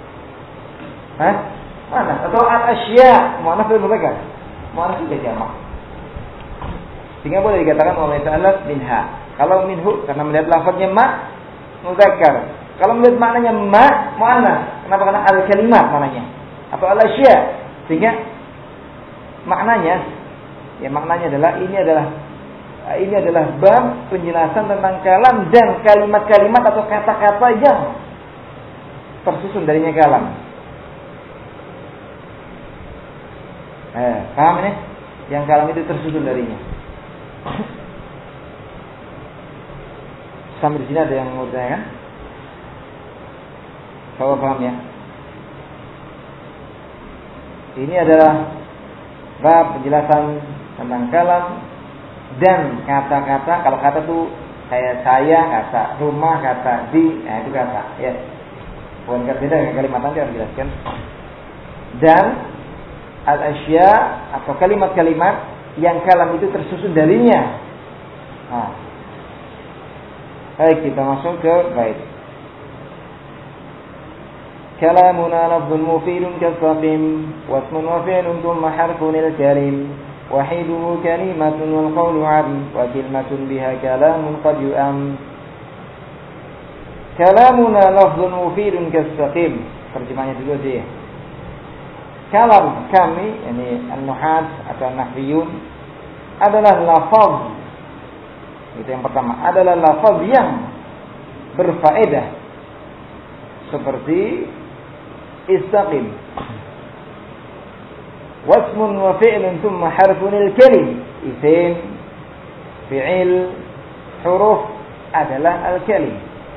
Muannats atau al-asya? Muannats atau mudzakkar? Muannats juga jamak. Sehingga boleh dikatakan wa yata'allaf minha. Kalau minhu karena melihat lafaznya ma, mudzakkar. Kalau melihat maknanya ma, muannats. Kenapa? Karena al-kalimat maknanya atau al-asya. Sehingga maknanya adalah ini adalah bab penjelasan tentang kalam dan kalimat-kalimat atau kata-kata yang tersusun darinya kalam. Paham ini? Yang kalam itu tersusun darinya. Sampai di sini ada yang mau tanya kan? Kalau paham ya? Ini adalah bab penjelasan tentang kalam dan kata-kata. Kalau kata itu kayak saya, kata rumah, kata di, itu kata ya. Bukan beda dengan kalimat nanti harus dijelaskan. Dan al-asya atau kalimat-kalimat yang kalam itu tersusun darinya. Baik, kita masuk ke bait. Kalamuna lafzun mufidun kasaqim wasmun wa fi'lun thumma harfun al-kalim wahiduhu kalimatun wal qawlu 'am wa kalimatun biha kalamun qad yu'am. Kalamuna lafzun mufidun kasaqim. Terjemahnya dulu dia. Kalam kami, ini an-nuhat atau nahwiyun, adalah lafaz. Itu yang pertama, adalah lafaz yang berfaedah seperti istaqim. Wasmun wa fi'lun thumma harfun al-kalim. Isim, fi'il, huruf adalah al-kalim.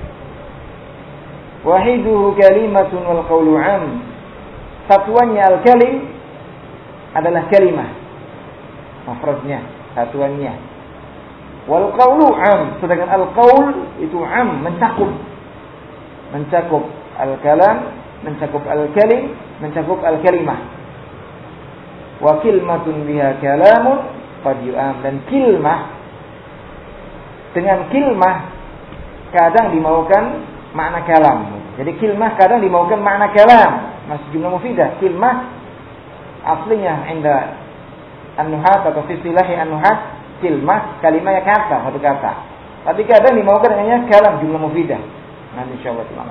Wahiduhu kalimatun wal qawlu 'am. Satuannya al-kalim adalah kalimah. Mafradnya, satuannya. Wal qawlu 'am, sedangkan al-qaul itu 'am, mencakup. Mencakup al-kalam, mencakup al-kalim, mencakup al-kalimah. Wa kilmatun biha kalamun qad yu'am, dan kilmah, dengan kilmah kadang dimaukan makna kalam. Jadi kilmah kadang dimaukan makna kalam, masih jumlah mufidah. Kilmah aslinya inda an-nuhat atau fi istilahi an-nuhat, kilmah kalimah kata, satu kata. Tapi kadang dimaukan dengannya kalam, jumlah mufidah. Nanti insyaallah kita.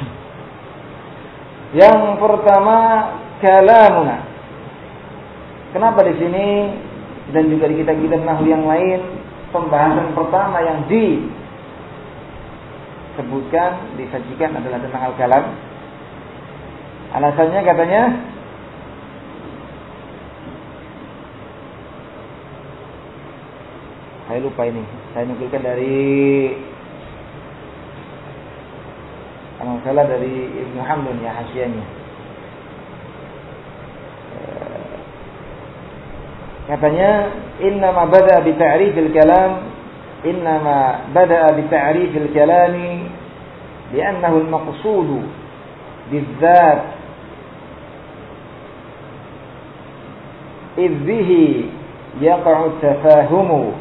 Yang pertama kalamuna. Kenapa di sini dan juga di kitab-kitab nahwu yang lain pembahasan pertama yang disebutkan, disajikan adalah tentang al-kalam? Alasannya katanya saya lupa ini. Saya nukilkan dari kalau salah dari Ibnu Hamdun ya, hasyiahnya. Katanya innama bada'a bi ta'rifil kalam, innama bada'a bi ta'rifil kalami li'annahu al-maqsudu bidzat idh bihi yaqa'u tafahumu.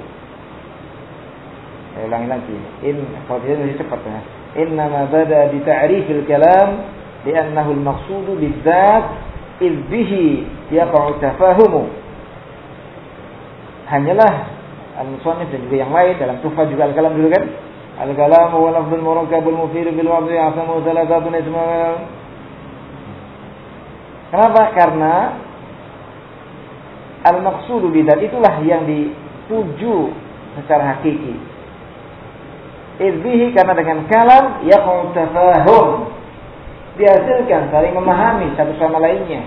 Saya ulangi lagi. Kalau masih cepat ya. Innama bada bi ta'rifil kalam li'annahu al-maqsudu bidzat idh bihi yaqa'u tafahumu. Hanyalah al-musannif dan juga yang lain dalam Tuhfah juga al-kalam dulu kan. Al-kalam huwa lafzul murakkabul mufid bil wad'i asamu thalathatun isma. Kenapa? Karena al-maqsudu bidzat itulah yang dituju secara hakiki. Idbihi, karena dengan kalam yaqa'u tafahum, dihasilkan saling memahami satu sama lainnya.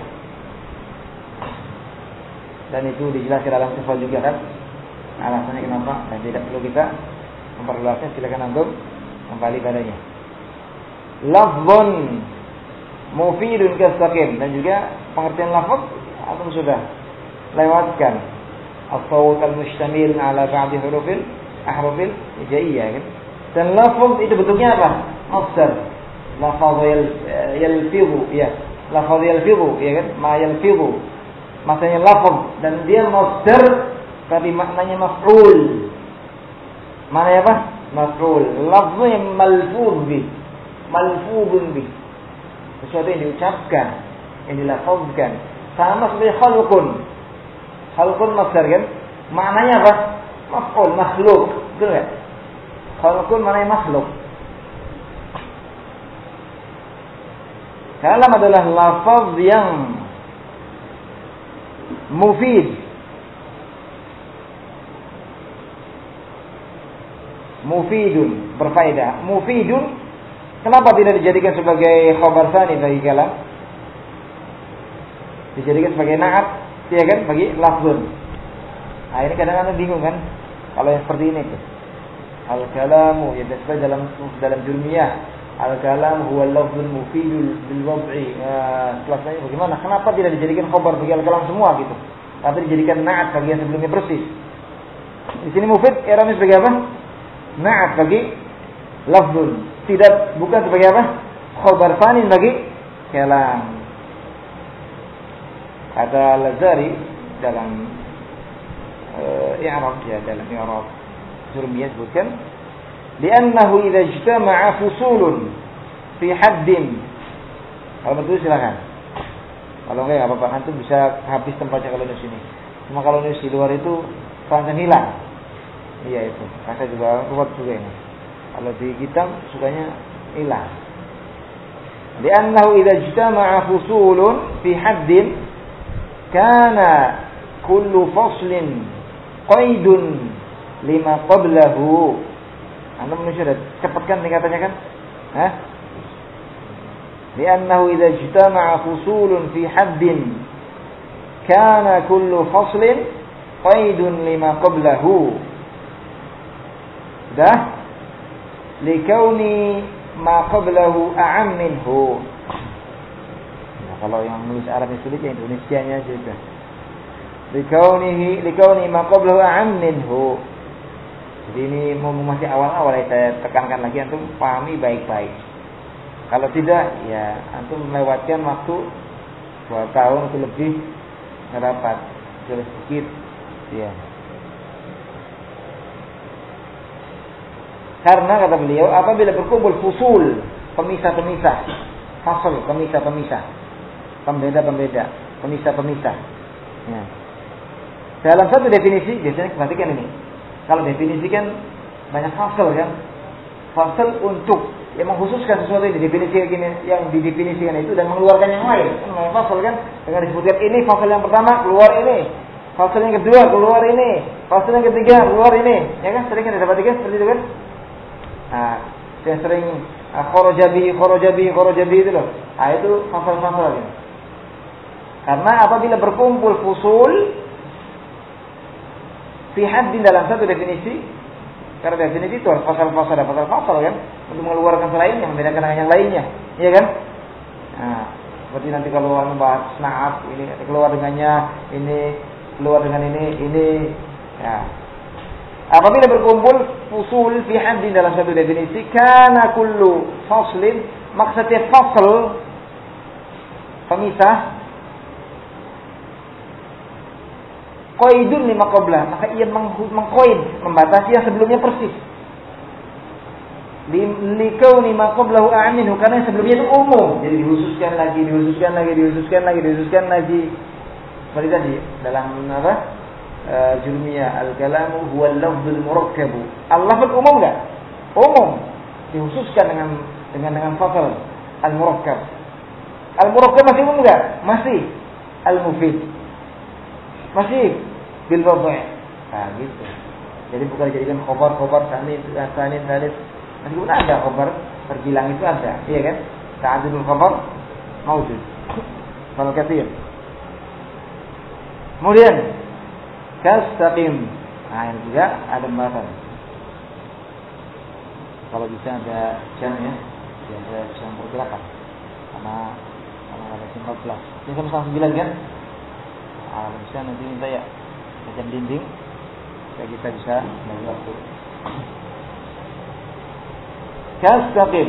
Dan itu dijelaskan dalam Tuhfah juga kan. Alasannya kenapa dan tidak perlu kita memperluasnya, silakan antum kembali padanya. Lafzun mufidun kasaqim, dan juga pengertian lafaz antum sudah lewatkan. As-sawt al-mustamil ala ba'di ahrufil hijaiyah kan. Dan lafaz itu bentuknya apa? Masdar. Lafaz yalfizu, ya. Lafaz yalfizu, ya kan? Ma yalfizu. Maksudnya lafaz, dan dia masdar tapi maknanya maf'ul. Maknanya apa? Maf'ul. Lafaz yang malfuz bi. Malfuzun bi. Sesuatu yang diucapkan, yang dilafazkan. Sama seperti khalqun. Khalqun masdar kan? Maknanya apa? Maf'ul, makhluk. Betul enggak? Khalqun maknanya makhluk. Kalam adalah lafaz yang mufid. Mufidun, berfaedah. Mufidun, kenapa tidak dijadikan sebagai khabar tsani bagi kalam? Dijadikan sebagai na'at, ya kan, bagi lafzun. Nah, ini kadang-kadang bingung kan kalau yang seperti ini tuh. Al-kalamu ya disebut dalam jurmiyah. Al-kalam huwa lafzul mufidul bil wad'i. Setelahnya bagaimana? Kenapa tidak dijadikan khabar bagi al-kalam semua gitu? Tapi dijadikan na'at bagi yang sebelumnya persis. Di sini mufid i'rabnya sebagai apa? Na'at bagi lafzul. Tidak, bukan sebagai apa? Khabar tsani bagi kalam. Kata Al-Lazari dalam i'rab, ya, dalam i'rab jurmiyah sebutkan Li'annahu idza ijtama'a fusulun fi haddin. Kalau betul silakan. Kalau enggak apa-apa, antum bisa habis tempatnya kalau di sini. Cuma kalau di luar itu akan hilang. Iya itu. Saya juga kuat juga ini. Kalau di kitab sukanya hilang. Li'annahu idza ijtama'a fusulun fi haddin kana kullu faslin qaidun lima qablahu. Anda manusia sudah cepatkan tingkatannya kan? Hah? Li'annahu idza ijtama'a fusulun fi haddin kana kullu faslin qaidun lima qablahu. Sudah? Likauni ma qablahu a'am minhu. Nah, kalau yang nulis Arab sulit ya Indonesianya juga. Likauni ma qablahu a'am minhu. Jadi ini masih awal-awal saya tekankan lagi, antum pahami baik-baik. Kalau tidak ya antum melewatkan waktu 2 tahun atau lebih dapat jelas sedikit ya. Karena kata beliau, apabila berkumpul fusul, pemisah-pemisah, fasal, pemisah-pemisah, pembeda-pembeda, pemisah-pemisah. Ya. Dalam satu definisi, biasanya perhatikan ini. Kalau definisi kan banyak fasal kan, fasal untuk yang mengkhususkan sesuatu yang didefinisikan itu dan mengeluarkan yang lain. Kan fasal kan dengan disebutkan ini fasal yang pertama keluar ini, fasal yang kedua keluar ini, fasal yang ketiga keluar ini. Ya kan sering kan diperhatikan seperti itu kan? Nah, yang sering khorojabi itu loh. Nah, itu fasal-fasal ini. Karena apabila berkumpul fusul fi haddin dalam satu definisi, karena definisi itu harus fasal-fasal dan fasal-fasal kan, untuk mengeluarkan selainnya, membedakan dengan yang lainnya, iya kan? Nah, seperti nanti kalau membahas na'at ini keluar dengannya, ini keluar dengan ini, ya. Apabila berkumpul fusul fi haddin dalam satu definisi, kana kullu faslin, maksudnya fasal pemisah, qaidun lima qablah, maka ia mengqaid, membatasi yang sebelumnya persis. Likauni ma qablahu a'minhu, karena yang sebelumnya itu umum, jadi dihususkan lagi. Seperti tadi dalam apa? Jurmiyah al-kalamu huwa al-lafzul murakkabu. Al-lafz umum enggak? Umum. Dihususkan dengan fasal al-murakkab. Al-murakkab masih umum enggak? Masih. Al-mufid. Masih bil wadh'. Nah, gitu. Jadi bukan dijadikan khabar sanid. Meskipun ada khabar terbilang itu ada, iya kan? Ta'addudul khabar maujud. Kalau katsir. Kemudian kastaqim. Nah, ini juga ada pembahasan. Kalau bisa ada jam ya, biar saya bisa memperkirakan. Karena ada jam 14. Ini sama 9 kan? Nah, bisa nanti minta ya jam dinding supaya kita bisa bagi waktu. Kastaqim.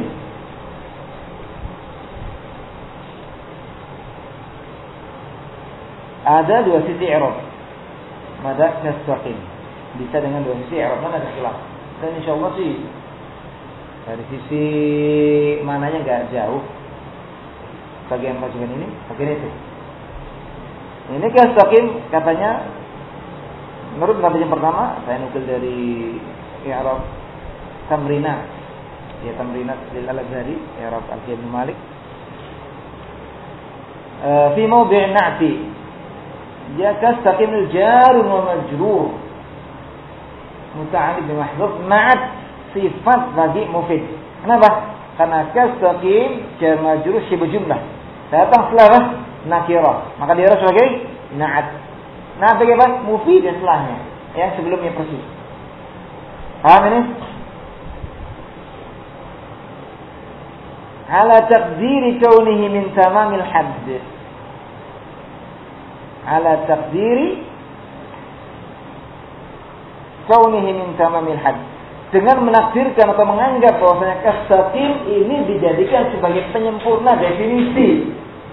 Ada 2 sisi i'rab. Mada kastaqim. Bisa dengan 2 sisi i'rab, mana ada khilaf. Dan insyaallah sih dari sisi mananya enggak jauh. Bagian ini, bagian itu. Ini kastaqim katanya menurut pendapat yang pertama, saya nukil dari i'rab Tamrinat. Ya, Tamrinat lil Al-Azhari, i'rab Al-Qiyam bin Malik. Fi mawdi' na'ti. Ya kastaqimul jar wa majrur muta'alliq bi mahdhuf ma'at sifat bagi mufid. Kenapa? Karena kastaqim jar majrur sibuk jumlah. Datang setelah nakirah, maka dia sebagai na'at. Na'at bagaimana? Mufid dan setelahnya, yang sebelumnya persis. Paham ini? Ala taqdiri kaunihi min tamamil hadd. Ala taqdiri kaunihi min tamamil hadd. Dengan menakdirkan atau menganggap bahwasanya kastaqim ini dijadikan sebagai penyempurna definisi.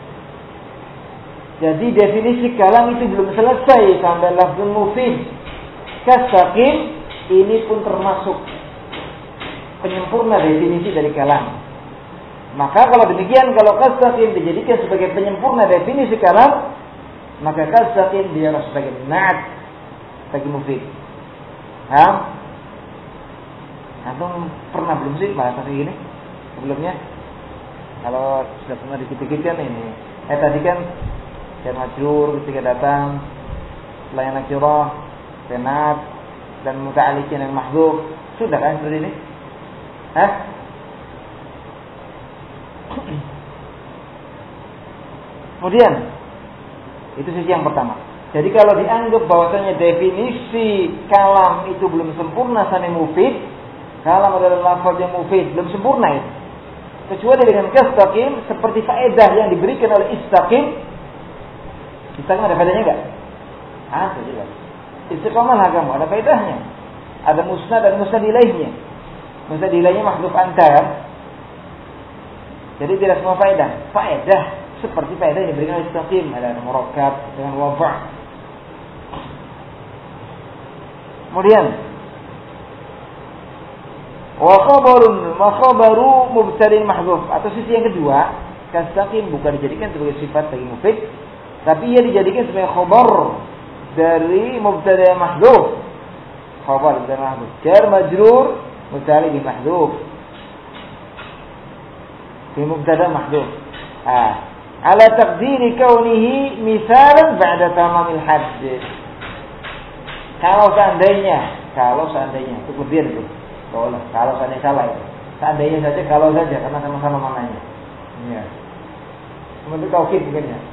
Jadi definisi kalam itu belum selesai sampai lafzul mufid. Kastaqim ini pun termasuk penyempurna definisi dari kalam. Maka kalau demikian, kalau kastaqim dijadikan sebagai penyempurna definisi kalam, maka kastaqim dia harus sebagai na'at bagi mufid. Antum pernah belum sih bahas kayak gini sebelumnya? Kalau sudah pernah dikit-dikit kan ini. Tadi kan jar majrur ketika datang setelah nakirah, penat dan muta'alliqin yang mahdzuf. Sudah kan seperti ini? Kemudian itu sisi yang pertama. Jadi kalau dianggap bahwasanya definisi kalam itu belum sempurna sampai mufid, kalam adalah lafaz yang mufid, belum sempurna itu. Kecuali dengan kastaqim seperti faedah yang diberikan oleh istaqim. Istaqim ada faedahnya enggak? Ada jelas. Istiqamahlah kamu, ada faedahnya. Ada musnad dan musnad ilaihnya. Musnad ilaihnya mahdzuf anta kan? Jadi tidak semua faedah. Faedah seperti faedah yang diberikan oleh istaqim, ada murakkab dengan wafa'. Kemudian wa khabaru mubtada'in mahdzuf, atau sisi yang kedua, kastaqim bukan dijadikan sebagai sifat bagi mufid, tapi ia dijadikan sebagai khabar dari mubtada' mahdzuf. Khabar dari mahdzuf, jar majrur mubtada' bi mahdzuf, bi mubtada' mahdzuf. Ala taqdiri kaunihi misalan ba'da tamamil hadd. Kalau seandainya itu kemudian itu. Kalau seandainya salah itu. Seandainya saja, kalau saja, karena sama-sama maknanya. Ya. Kemudian taukid bukan ya?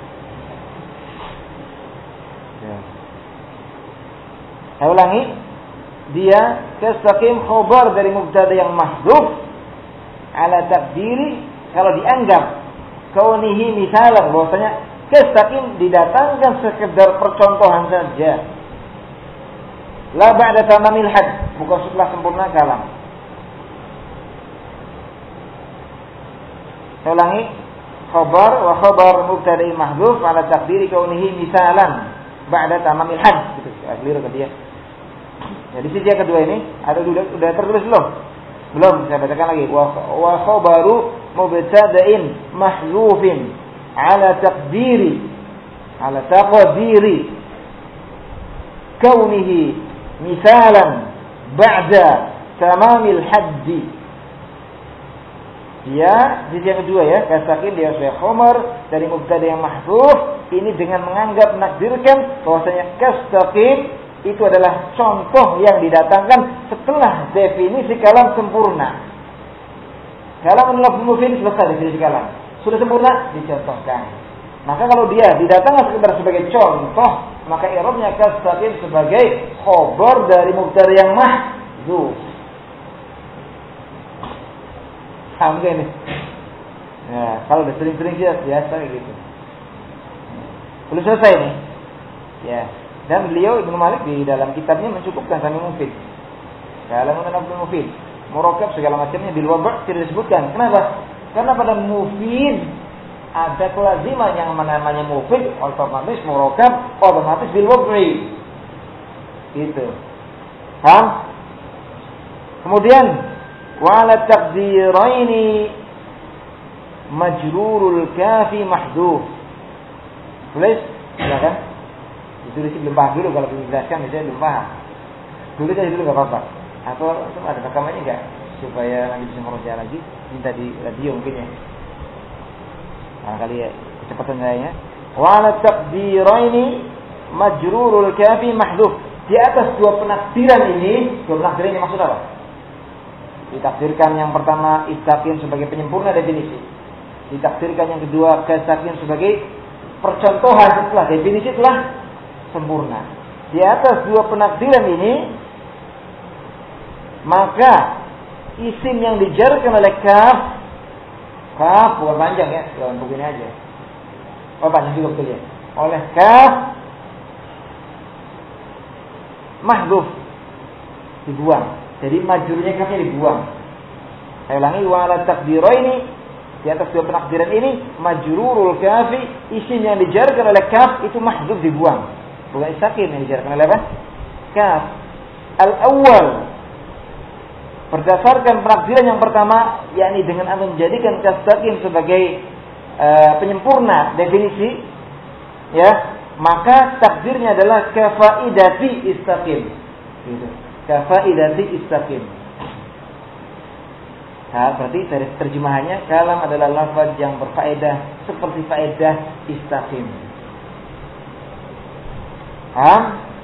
Saya ulangi. Dia kastaqim khabar dari mubtada yang mahdzuf ala taqdiri, kalau dianggap kaunihi misalan, bahwasanya kastaqim didatangkan sekedar percontohan saja. La ba'da tamamil hadd, bukan setelah sempurna kalam. Saya ulangi. Khabar wa khabar mubtada'i mahdzuf ala taqdiri kaunihi misalan ba'da tamamil hadd. Gitu. Keliru ke dia. Jadi sisi yang kedua ini ada sudah tertulis belum? Belum, saya bacakan lagi. Wa khabaru mubtada'in mahdzufin ala taqdiri kaunihi misalan ba'da tamamil haddi. Ya, sisi yang kedua ya, kastaqim dia sebagai khabar dari mubtada yang mahdzuf, ini dengan menganggap menakdirkan bahwasanya kastaqim itu adalah contoh yang didatangkan setelah definisi kalam sempurna. Kalam adalah mufid, selesai definisi kalam. Sudah sempurna, dicontohkan. Maka kalau dia didatangkan sebagai contoh, maka i'rabnya kastaqim sebagai khabar dari mubtada yang mahdzuf. Paham gak ini? Ya, kalau udah sering-sering biasa gitu. Belum selesai nih. Ya. Dan beliau Ibnu Malik di dalam kitabnya mencukupkan sampai mufid. Kalau mengenal mufid, murakkab segala macamnya bil wad' tidak disebutkan. Kenapa? Karena pada mufid ada kelaziman yang namanya mufid, otomatis murakkab, otomatis bil wad'i. Gitu. Paham? Kemudian wa ala taqdiraini majrurul kafi mahdhuf. Tulis, silakan. Ditulis belum paham dulu, kalau dijelaskan misalnya belum paham. Tulis aja dulu enggak apa-apa. Atau ada rekamannya enggak? Supaya nanti bisa merujuk lagi, minta di radio mungkin ya. Barangkali ya kecepatan saya. Wa ala taqdiraini majrurul kafi mahdhuf. Di atas dua penakdiran ini maksud apa? Ditakdirkan yang pertama istaqim sebagai penyempurna definisi. Ditakdirkan yang kedua kastaqim sebagai percontohan setelah definisi telah sempurna. Di atas dua penakdiran ini, maka isim yang dijarkan oleh kaf bukan panjang ya, dalam buku ini aja. Oh panjang juga betul ya. Oleh kaf mahdhuf, dibuang. Jadi majrurnya kafnya dibuang. Saya ulangi, wa ala taqdiraini, di atas dua penakdiran ini majrurul kafi, isim yang dijarkan oleh kaf itu mahdhuf, dibuang. Bukan istaqim yang dijarkan oleh apa? Kaf. Al-awwal berdasarkan penafsiran yang pertama, yakni dengan antum menjadikan kastaqim sebagai penyempurna definisi, ya, maka takdirnya adalah kafaidati istaqim. Gitu. Kafaidati istaqim. Nah, berarti dari terjemahannya kalam adalah lafaz yang berfaedah seperti faedah istaqim. Paham?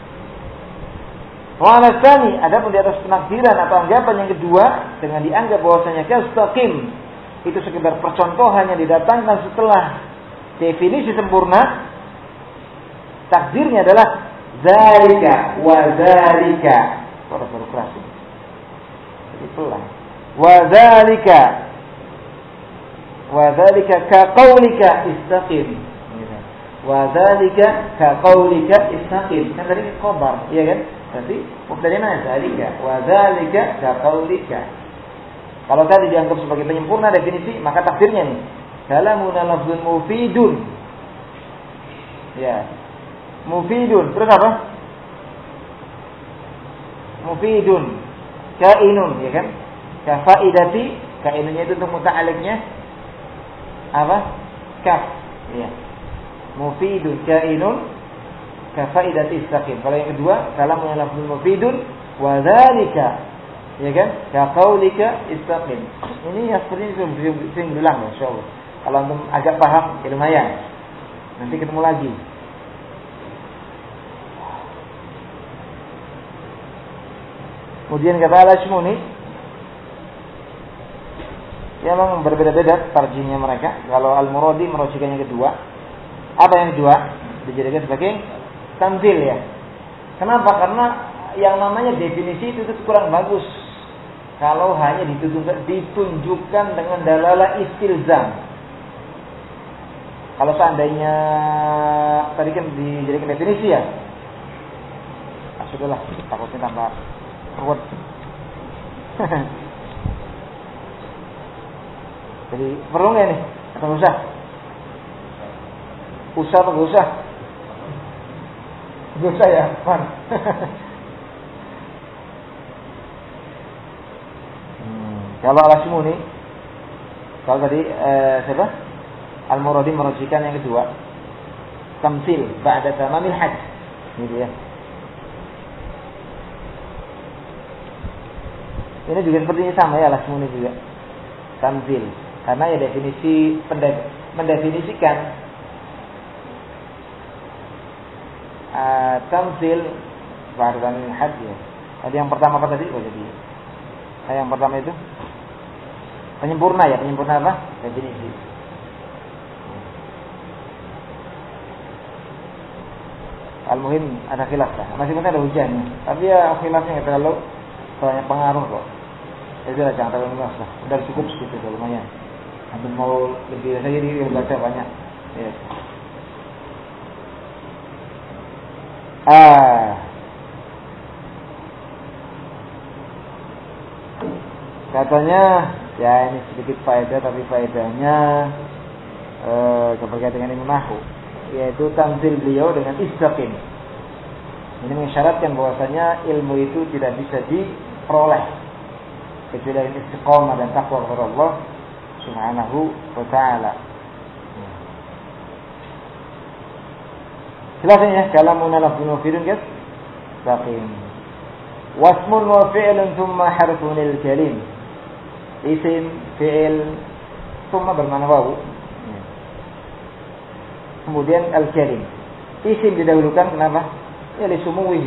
Wala tsani, adapun di atas penafsiran atau anggapan yang kedua dengan dianggap bahwasanya kastaqim itu sekedar percontohan yang didatangkan setelah definisi sempurna, takdirnya adalah zalika wa zalika. Baru keras. Jadi pelan. Wa zalika ka qaulika istaqim. Wa zalika ka qaulika istaqim. Kan tadi khabar, iya kan? Berarti mubtada'nya zalika wa zalika ka qaulika. Kalau tadi dianggap sebagai penyempurna definisi, maka takdirnya nih kalamun lafzun mufidun. Ya. Mufidun. Terus apa? Mufidun. Kainun, ya kan? Kafaidati, kainunnya itu untuk muta'alliqnya apa? Kaf. Ya. Mufidun kainun kafaidati istaqim. Kalau yang kedua, kalamun lafzun mufidun wa dzalika, ya kan? Ka qaulika istaqim. Ini yang seperti ini sering bilang, masyaallah. Kalau antum agak paham, ya lumayan. Nanti ketemu lagi. Kemudian kata Al-Ashmuni, ya memang berbeda-beda tarjihnya mereka. Kalau Al-Muradi merujukkan yang kedua. Apa yang kedua? Dijadikan sebagai tamzil, ya. Kenapa? Karena yang namanya definisi itu kurang bagus kalau hanya ditunjukkan dengan dalalah istilzam. Kalau seandainya tadi kan dijadikan definisi, ya, sudahlah, takutnya tambah ruwet. Jadi perlu nggak nih? Atau nggak usah? Usah atau nggak usah? Nggak usah, ya, Man. Kalau Al-Ashmuni, kalau tadi siapa? Al-Muradi merujukkan yang kedua, tamsil ba'da tamamil hajj, gitu ya. Ini juga sepertinya sama, ya, Al-Ashmuni juga tamsil, karena ya definisi mendefinisikan tamsil ba'da tamamil hajj, ya. Tadi yang pertama apa tadi? Oh, jadi yang pertama itu penyempurna, ya, penyempurna apa? Definisi. Al-Muhim ada khilaf lah. Masih ada hujannya. Tapi ya khilafnya nggak terlalu banyak pengaruh kok. Jadi jangan terlalu luas lah. Udah cukup segitu lumayan. Antum mau lebih saja jadi baca banyak. Ya. Katanya ya ini sedikit faedah, tapi faedahnya berkaitan dengan ilmu nahwu, yaitu tamzil beliau dengan istaqim. Ini mengisyaratkan bahwasanya ilmu itu tidak bisa diperoleh kecuali dengan istiqamah dan takwa kepada Allah Subhanahu wa taala. Silakan, ya, kalamun lafzun mufidun, guys. Istaqim. Wasmun wa fi'lun thumma harfun al-kalim. Isim, fi'il, thumma bermakna wawu. Kemudian al-kalim. Isim didahulukan, kenapa? Ya li sumuwihi.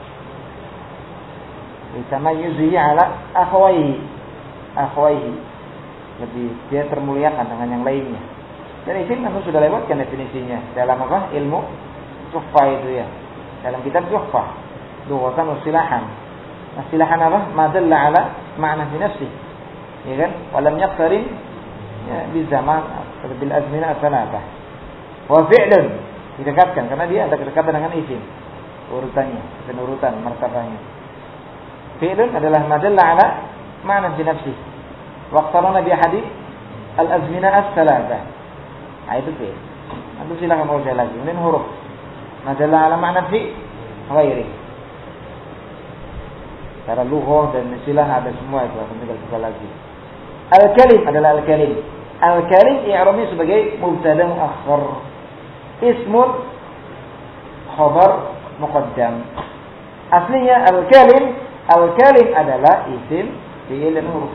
Litamayuzihi ala akhwaihi. Lebih dia termuliakan dengan yang lainnya. Dan isim kan sudah lewatkan definisinya dalam apa? Ilmu Tuhfah itu, ya. Dalam kitab Tuhfah. Lughatan wa silahan. Nah, silahan apa? Ma dalla ala ma'na fi nafsi. Ya kan? Walam yaqtarin ya bi zaman bil azmina as-salatah. Wa fi'lun didekatkan karena dia ada kedekatan dengan isim, urutannya, penurutan martabatnya. Fi'lun adalah madalla ala ma'na fi nafsi. Waqtarana bi hadith al-azmina as-salatah. Itu fi'il. Antum silakan mau lagi. Min huruf madalla ala ma'na fi ghairi. Secara lughah dan istilah ada semua itu, akan tinggal buka lagi. Al-kalim adalah al-kalim. Al-kalim i'rabnya sebagai mubtada muakhkhar. Ismun khabar muqaddam. Aslinya al-kalim adalah isim fi'il dan huruf.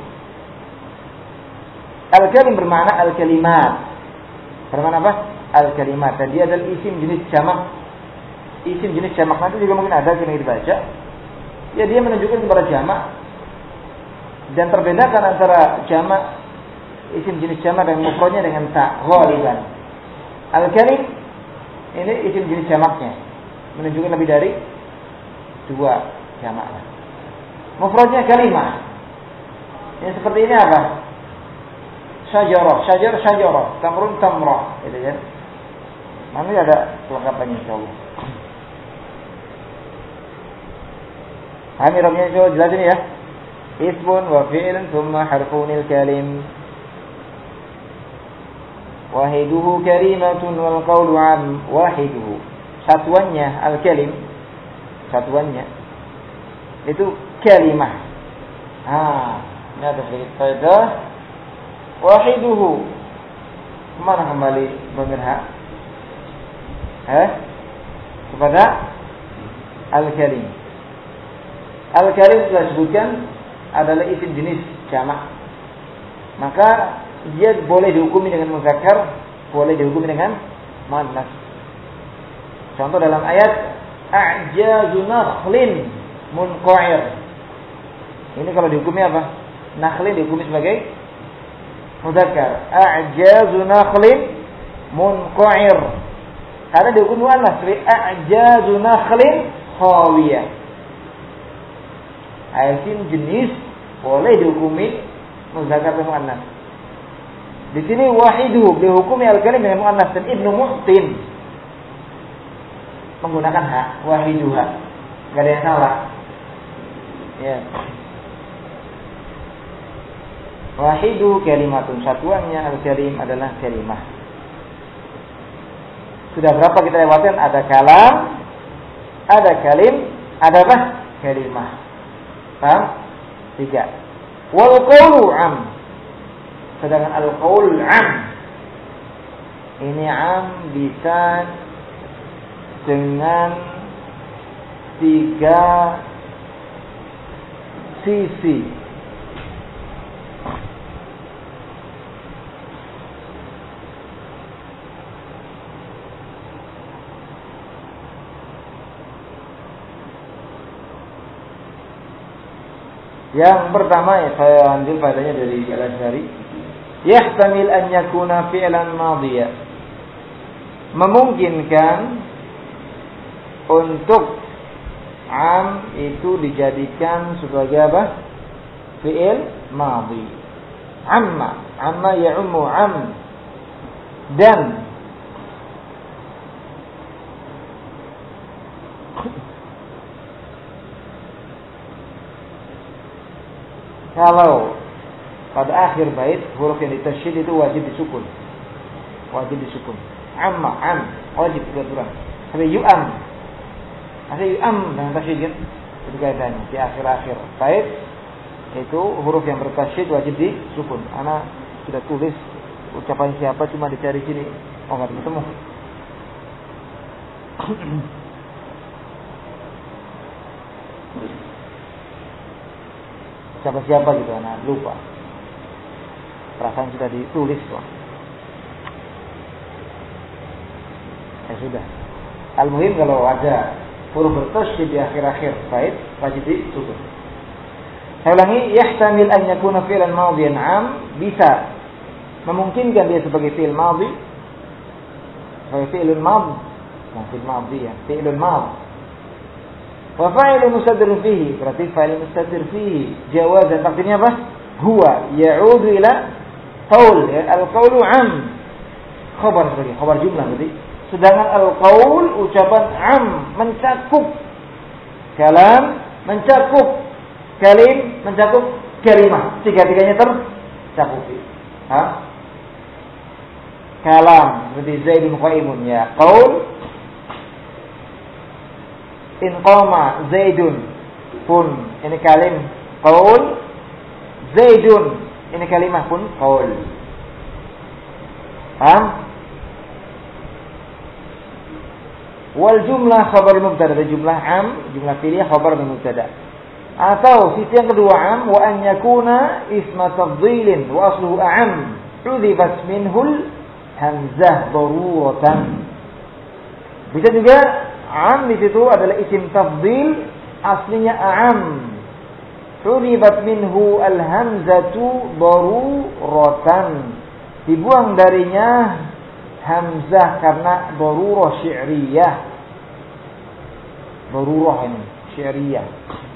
Al-kalim bermakna al-kalimat. Bermakna apa? Al-kalimat. Dan dia adalah isim jenis jamak. Isim jenis jamak nanti juga mungkin ada yang dibaca. Ya, dia menunjukkan kepada jamak. Dan terbedakan antara jamak, isim jenis jamak dan mufradnya dengan ta, ghaliban. Al-kalim ini isim jenis jamaknya, menunjukkan lebih dari 2 jamak. Mufradnya kalimah. Ini seperti ini apa? Syajarah, tamrun, tamrah, gitu ya. Nanti ada kelengkapannya insyaallah. Kami Rabbnya insyaallah jelasin ya. Ismun wa fi'lun thumma harfunil kalim. Wahiduhu kalimatun wal qawlu am. Wahiduhu, satuannya al-kalim, satuannya itu kalimah. Ini ada sedikit faedah. Wahiduhu, kemana kembali pemirsa? Kepada al-kalim. Al-kalim sudah disebutkan adalah isim jenis jamak. Maka dia boleh dihukumi dengan muzakkar, boleh dihukumi dengan muannas. Contoh dalam ayat a'jazu nakhlin munqa'ir. Ini kalau dihukumi apa? Nakhlin dihukumi sebagai muzakkar. A'jazu nakhlin munqa'ir. Karena dihukumi muannas, a'jazu nakhlin khawiyah. Isim jenis boleh dihukumi muzakkar dan muannas. Di sini wahidu dihukumi al-kalim dengan muannas, dan Ibnu Muhsin menggunakan hak, wahiduha. Enggak ada yang salah. Ya. Wahidu kalimatun, satuannya al-kalim adalah kalimah. Sudah berapa kita lewatkan? Ada kalam, ada kalim, ada apa? Kalimah. Paham? 3. Wal qawlu am. Sedangkan al-qawl am, ini am bisa dengan 3 sisi. Yang pertama ya, saya ambil faedahnya dari Al-Azhari. Yahtamil an yakuna fi'lan madhiya. Memungkinkan untuk am itu dijadikan sebagai apa? Fi'il madhi. Amma ya'ummu am. Dan kalau pada akhir bait huruf yang ditasydid itu wajib disukun. Amma, am, wajib peraturan. Sampai yu'am. Ada yu'am dengan tasydid kan? Itu kaidahnya di akhir-akhir bait itu huruf yang bertasydid wajib disukun. Ana sudah tulis ucapan siapa, cuma dicari sini. Oh, enggak ketemu. Siapa gitu, anak lupa. Perasaan sudah ditulis kok. Ya sudah. Al-muhim kalau ada huruf bertasydid di akhir-akhir bait wajib disukun. Saya ulangi, yahtamil an yakuna fi'lan madhiyan am, bisa memungkinkan dia sebagai fi'il madhi, sebagai fi'ilun madh, fi'il madhi ya, fi'ilun madh. Wa fa'ilun mustatirun fihi, berarti fa'il mustatir fihi jawazan, takdirnya apa? Huwa ya'udu ila qaul, ya, al-qaulu am, khabar sebagai khabar jumlah berarti. Sedangkan al-qaul ucapan am mencakup kalam, mencakup kalim, mencakup kalimah, tiga-tiganya tercakupi. Kalam berarti Zaidun qaimun, ya, qaul in qama Zaidun pun ini kalim qaul, Zaidun ini kalimah pun qaul. Paham? Wal jumlah khabar mubtada, jumlah am, jumlah fi'liyah khabar mubtada. Atau sisi yang kedua am wa an yakuna isma tafdhilin wa asluhu a'am udhifat minhul hamzah daruratan. Bisa juga am di situ adalah isim tafdhil, aslinya a'am. Udhifat minhu al hamzatu daruratan. Dibuang darinya hamzah karena darurah syi'riyah. Darurah ini syi'riyah.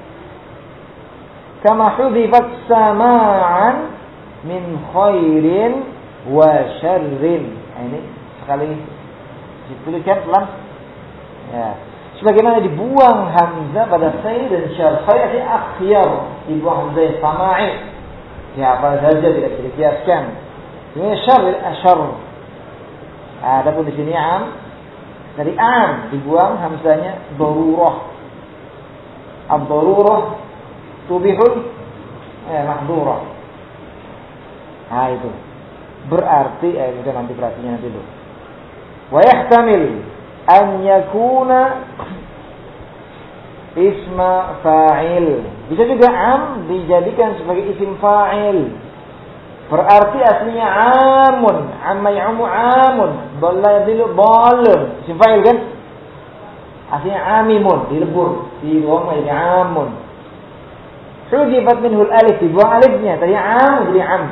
Kama hudhifat sama'an min khairin wa syarrin. Ini sekali dituliskan pelan. Ya. Sebagaimana dibuang hamzah pada khair dan syarr. Khair artinya akhyar, dibuang hamzah sama'i. Ya, apa saja tidak bisa dikiaskan. Ini syarr asyarr. Adapun di sini am, dari am dibuang hamzahnya darurah. Ad-darurah tubihul mahdurah. Nah itu berarti itu nanti perhatinya nanti dulu. Wa yahtamil an yakuna isma fa'il. Bisa juga am dijadikan sebagai isim fa'il. Berarti aslinya amun, amma ya'umu amun, dhalla yadillu dhalun. Isim fa'il kan? Aslinya amimun, dilebur, dibuang menjadi amun. Hudifat minhul alif, dibuang alifnya, tadi am jadi am.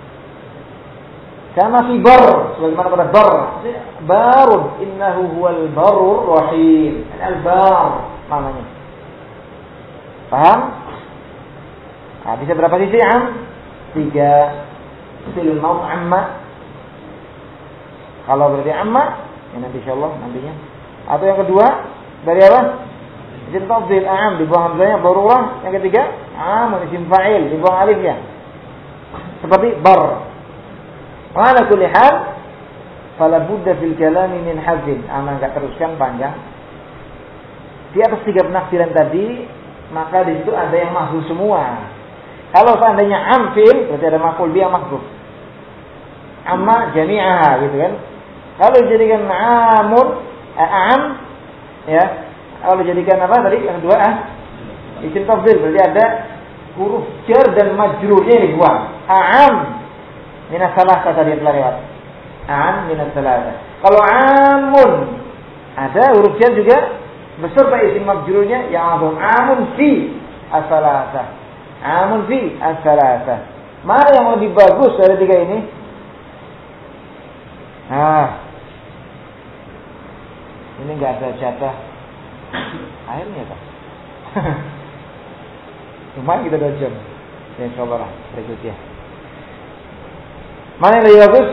Kama fi bar, sebagaimana pada bar, barun, innahu huwal barur rahim. Al-bar namanya. Paham? Nah, bisa berapa sisi am? 3. Silul maut amma. Kalau berarti amma, ya nanti insyaallah nantinya. Atau yang kedua dari apa? Isim tafdhil am, dibuang hamzahnya darurah. Yang ketiga am, isim fa'il, dibuang alifnya. Seperti bar. Wa ala kulli hal fala budda fil kalami min hazin. Ana enggak teruskan panjang. Di atas 3 penafsiran tadi, maka di situ ada yang mahdzuf semua. Kalau seandainya am fi'il, berarti ada maf'ul bihi mahdzuf. Amma jami'aha gitu kan. Kalau dijadikan amun, am ya. Kalau dijadikan apa tadi yang kedua isim tafdhil, berarti ada huruf jar dan majrurnya dibuang. Am minas salasah tadi telah lewat. Am minas salasah. Kalau amun ada huruf jar juga beserta isim majrurnya yang amun fi as-salasah. Amun fi as-salasah. Mana yang lebih bagus dari 3 ini? Ini enggak ada jatah airnya tak? Cuma kita 2 jam. Ya insyaallah berikutnya. Mana yang lebih bagus?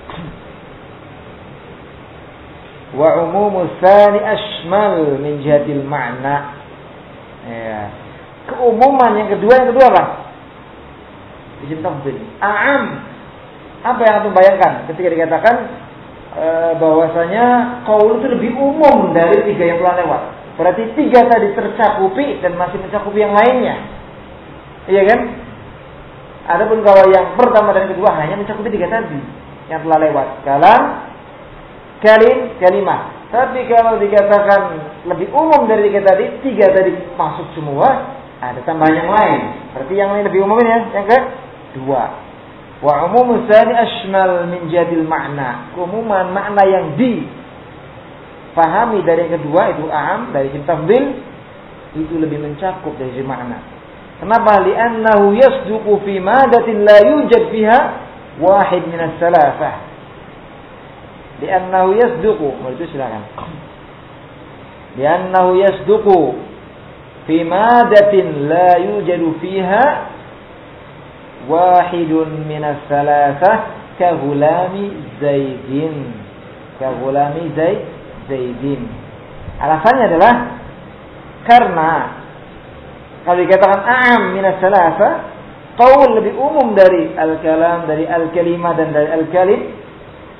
Wa umumus tsani ashmal min jihadil ma'na. Ya. Keumuman yang kedua apa? Isim tafdhil. A'am. Apa yang antum bayangkan ketika dikatakan bahwasanya qaul itu lebih umum dari 3 yang telah lewat. Berarti 3 tadi tercakupi dan masih mencakupi yang lainnya. Iya kan? Adapun kalau yang pertama dan kedua hanya mencakupi 3 tadi yang telah lewat. Kalam, kalimah. Tapi kalau dikatakan lebih umum dari 3 tadi, 3 tadi masuk semua, ada tambahan yang lain. Berarti yang lain lebih umum ya, yang kedua. Wa umumus tsani ashmal min jadil makna. Keumuman makna yang dipahami dari yang kedua itu am, dari isim tafdhil itu lebih mencakup dari sisi makna. Kenapa? Li'annahu yasduqu fi madatin la yujad fiha wahid min as-salasah. Li'annahu yasduqu, itu silakan. Li'annahu yasduqu fi madatin la yujadu fiha wahidun minas salasah kahulami zaidin. Kahulami zaidin. Alasannya adalah karena kalau dikatakan a'am minas salasah, qaul lebih umum dari al-kalam, dari al-kalimah dan dari al-kalim.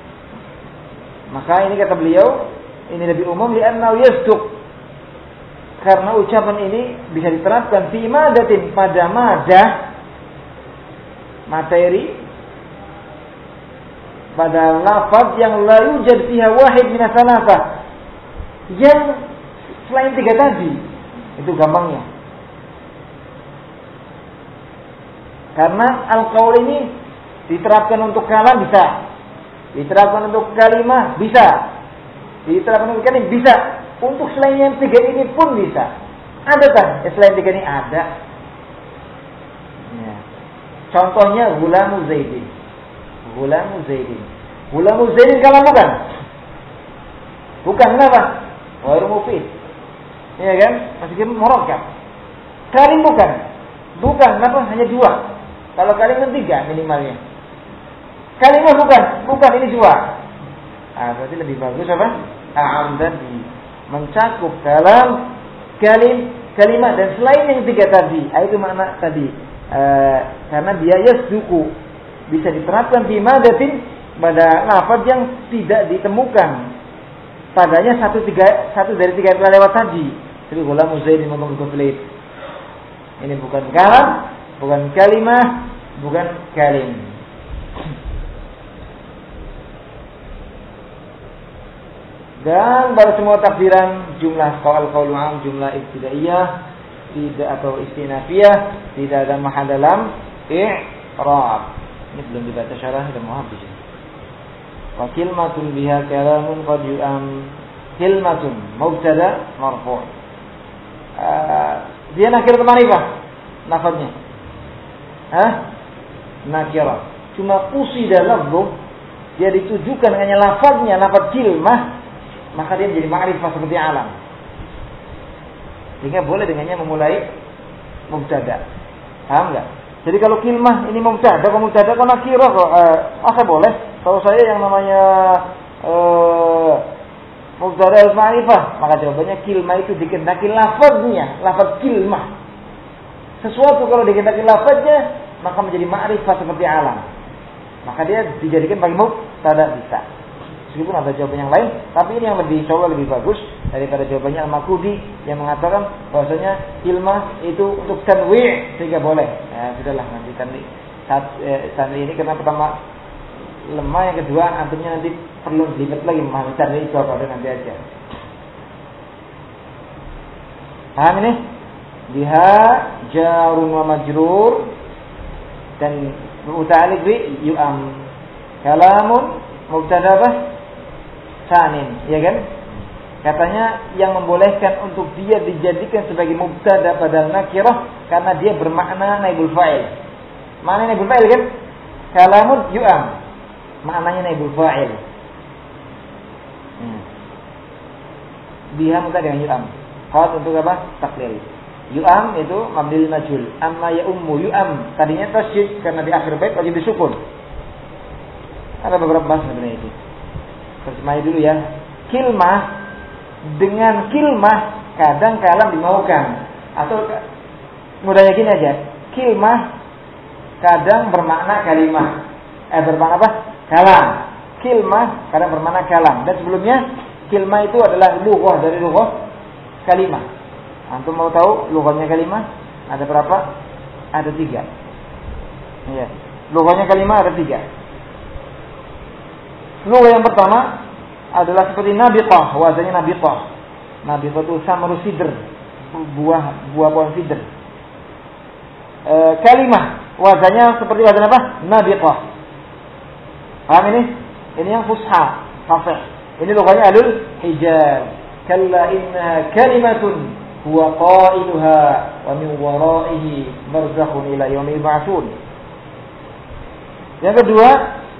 Maka ini kata beliau, ini lebih umum li'annahu yasduq Karena ucapan ini bisa diterapkan fi madatin, pada madah, materi, pada lafaz yang la yujad fiha wahid min as-salafah, yang selain 3 tadi. Itu gampangnya. Karena al-qaul ini diterapkan untuk kalam bisa, diterapkan untuk kalimah bisa, diterapkan untuk kalim bisa, untuk selain yang 3 ini pun bisa. Adakah selain 3 ini? Ada. Ya. Contohnya Ghulamu Zaidin. Ghulamu Zaidin. Ghulamu Zaidin kalam bukan? Bukan, kenapa? Ghairu mufid. Iya kan? Masih murakkab. Kalim bukan? Bukan, kenapa? Hanya 2. Kalau kalim kan 3 minimalnya. Kalimah bukan? Bukan, ini 2. Berarti lebih bagus apa? A'amdani, mencakup kalam, kalimat dan selain yang 3 tadi. Itu makna tadi. Karena dia yasduku, bisa diterapkan fi madatin, pada lafaz yang tidak ditemukan padanya satu dari 3 yang telah lewat tadi. Jadi Ghulamu Zaidin maqamul. Ini bukan kalam, bukan kalimah, bukan kalim. Dan pada semua takdiran jumlah qaul am, jumlah ibtidaiyah, tidak atau istinafiyah, tidak ada mahal dalam i'rab. Ini belum dibaca syarah, sudah mau habis. Wa kilmatun biha kalamun qad yu'am. Kilmatun mubtada marfu'. Dia nakir atau ma'rifah lafaznya? Nakirah. Cuma usida lafzu, dia ditujukan hanya lafaznya, lafaz kilmah, maka dia menjadi ma'rifah seperti alam. Sehingga boleh dengannya memulai mubtada. Paham enggak? Jadi kalau kilmah ini mubtada kok nakirah kok saya boleh. Kalau saya yang namanya mubtada al-ma'rifah, maka jawabannya kilmah itu dikendaki lafaznya, lafaz kilmah. Sesuatu kalau dikendaki lafaznya, maka menjadi ma'rifah seperti alam. Maka dia dijadikan bagi mubtada bisa. Meskipun ada jawaban yang lain, tapi ini yang lebih bagus daripada jawabannya Al-Makrudi yang mengatakan bahwasanya kilmah itu untuk tanwi', sehingga boleh. Sudahlah, nanti tanwi' ini karena pertama lemah, yang kedua antumnya nanti perlu dilihat lagi memahami tanwi' itu apa, nanti aja. Paham ini? Biha jarun wa majrur dan muta'alliq bi yu'am. Kalamun mubtada apa? Sanin, ya kan? Katanya yang membolehkan untuk dia dijadikan sebagai mubtada padahal nakirah karena dia bermakna naibul fa'il. Makna naibul fa'il kan? Kalamun yu'am. Maknanya naibul fa'il. Biha mubtada dengan yu'am. Qad untuk apa? Taklil. Yu'am itu mabnil majhul. Amma ya ummu yu'am. Tadinya tasydid karena di akhir bait wajib disukun. Ada beberapa bahasa sebenarnya itu. Terjemahnya dulu ya. Kilmah, dengan kilmah kadang kalam dimaukan. Atau mudahnya gini aja. Kilmah kadang bermakna kalimah. Bermakna apa? Kalam. Kilmah kadang bermakna kalam. Dan sebelumnya kilmah itu adalah lughah dari lughah kalimah. Antum mau tahu lughahnya kalimah? Ada berapa? Ada 3. Iya. Lughahnya kalimah ada 3. Lughah yang pertama adalah seperti nabiqah, wazannya nabiqah. Nabiqah itu samru sidr, buah pohon sidr. Kalimah wazannya seperti wazan apa? Nabiqah. Paham ini? Ini yang fusha, fasih. Ini lughahnya alul hijaz. Kalla inna kalimatun huwa qailuha wa min waraihi barzakhun ila yaumil ba'tsun. Yang kedua,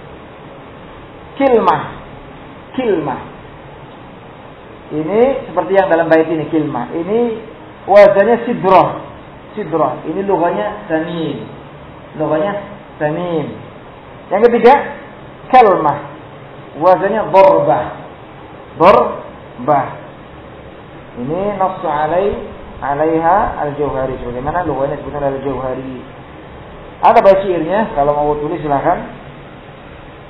kilmah. Ini seperti yang dalam bait ini, kilmah. Ini wazannya sidrah. Ini lughahnya tamim. Yang ketiga, kalmah. Wazannya darbah. Ini nafsu alaiha al-Jauhari. Sebagaimana lughahnya disebutkan al-Jauhari. Ada bait syairnya, kalau mau tulis silakan.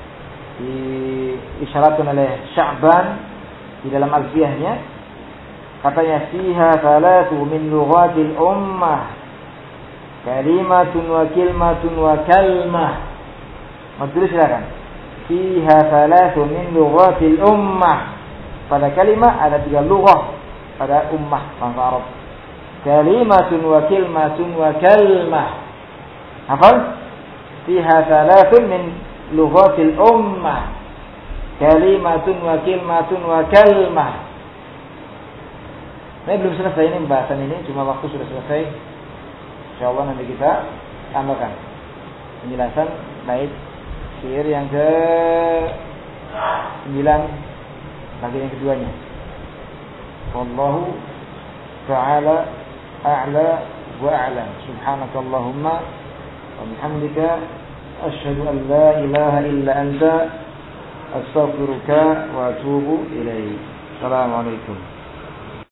Diisyaratkan oleh Sya'ban di dalam alfiyahnya. Katanya fiha thalathu min lughatil ummah. Kalimatun wa kilmatun wa kalmah. Maksudnya silakan. Fiha thalathu min lughatil ummah. Pada kalimat ada 3 lughah pada ummah bangsa Arab. Kalimatun wa kilmatun wa kalmah. Hafal? Fiha thalathu min lughatil ummah. Kalimatun wa kilmatun wa kalmah. Ini belum selesai ini pembahasan ini, cuma waktu sudah selesai. Insyaallah nanti kita tambahkan penjelasan bait syair yang ke-9 bagian yang keduanya. Wallahu ta'ala a'la wa a'lam. Subhanakallahumma wa bihamdika asyhadu an la ilaha illa anta astaghfiruka wa atubu ilaik. Assalamualaikum.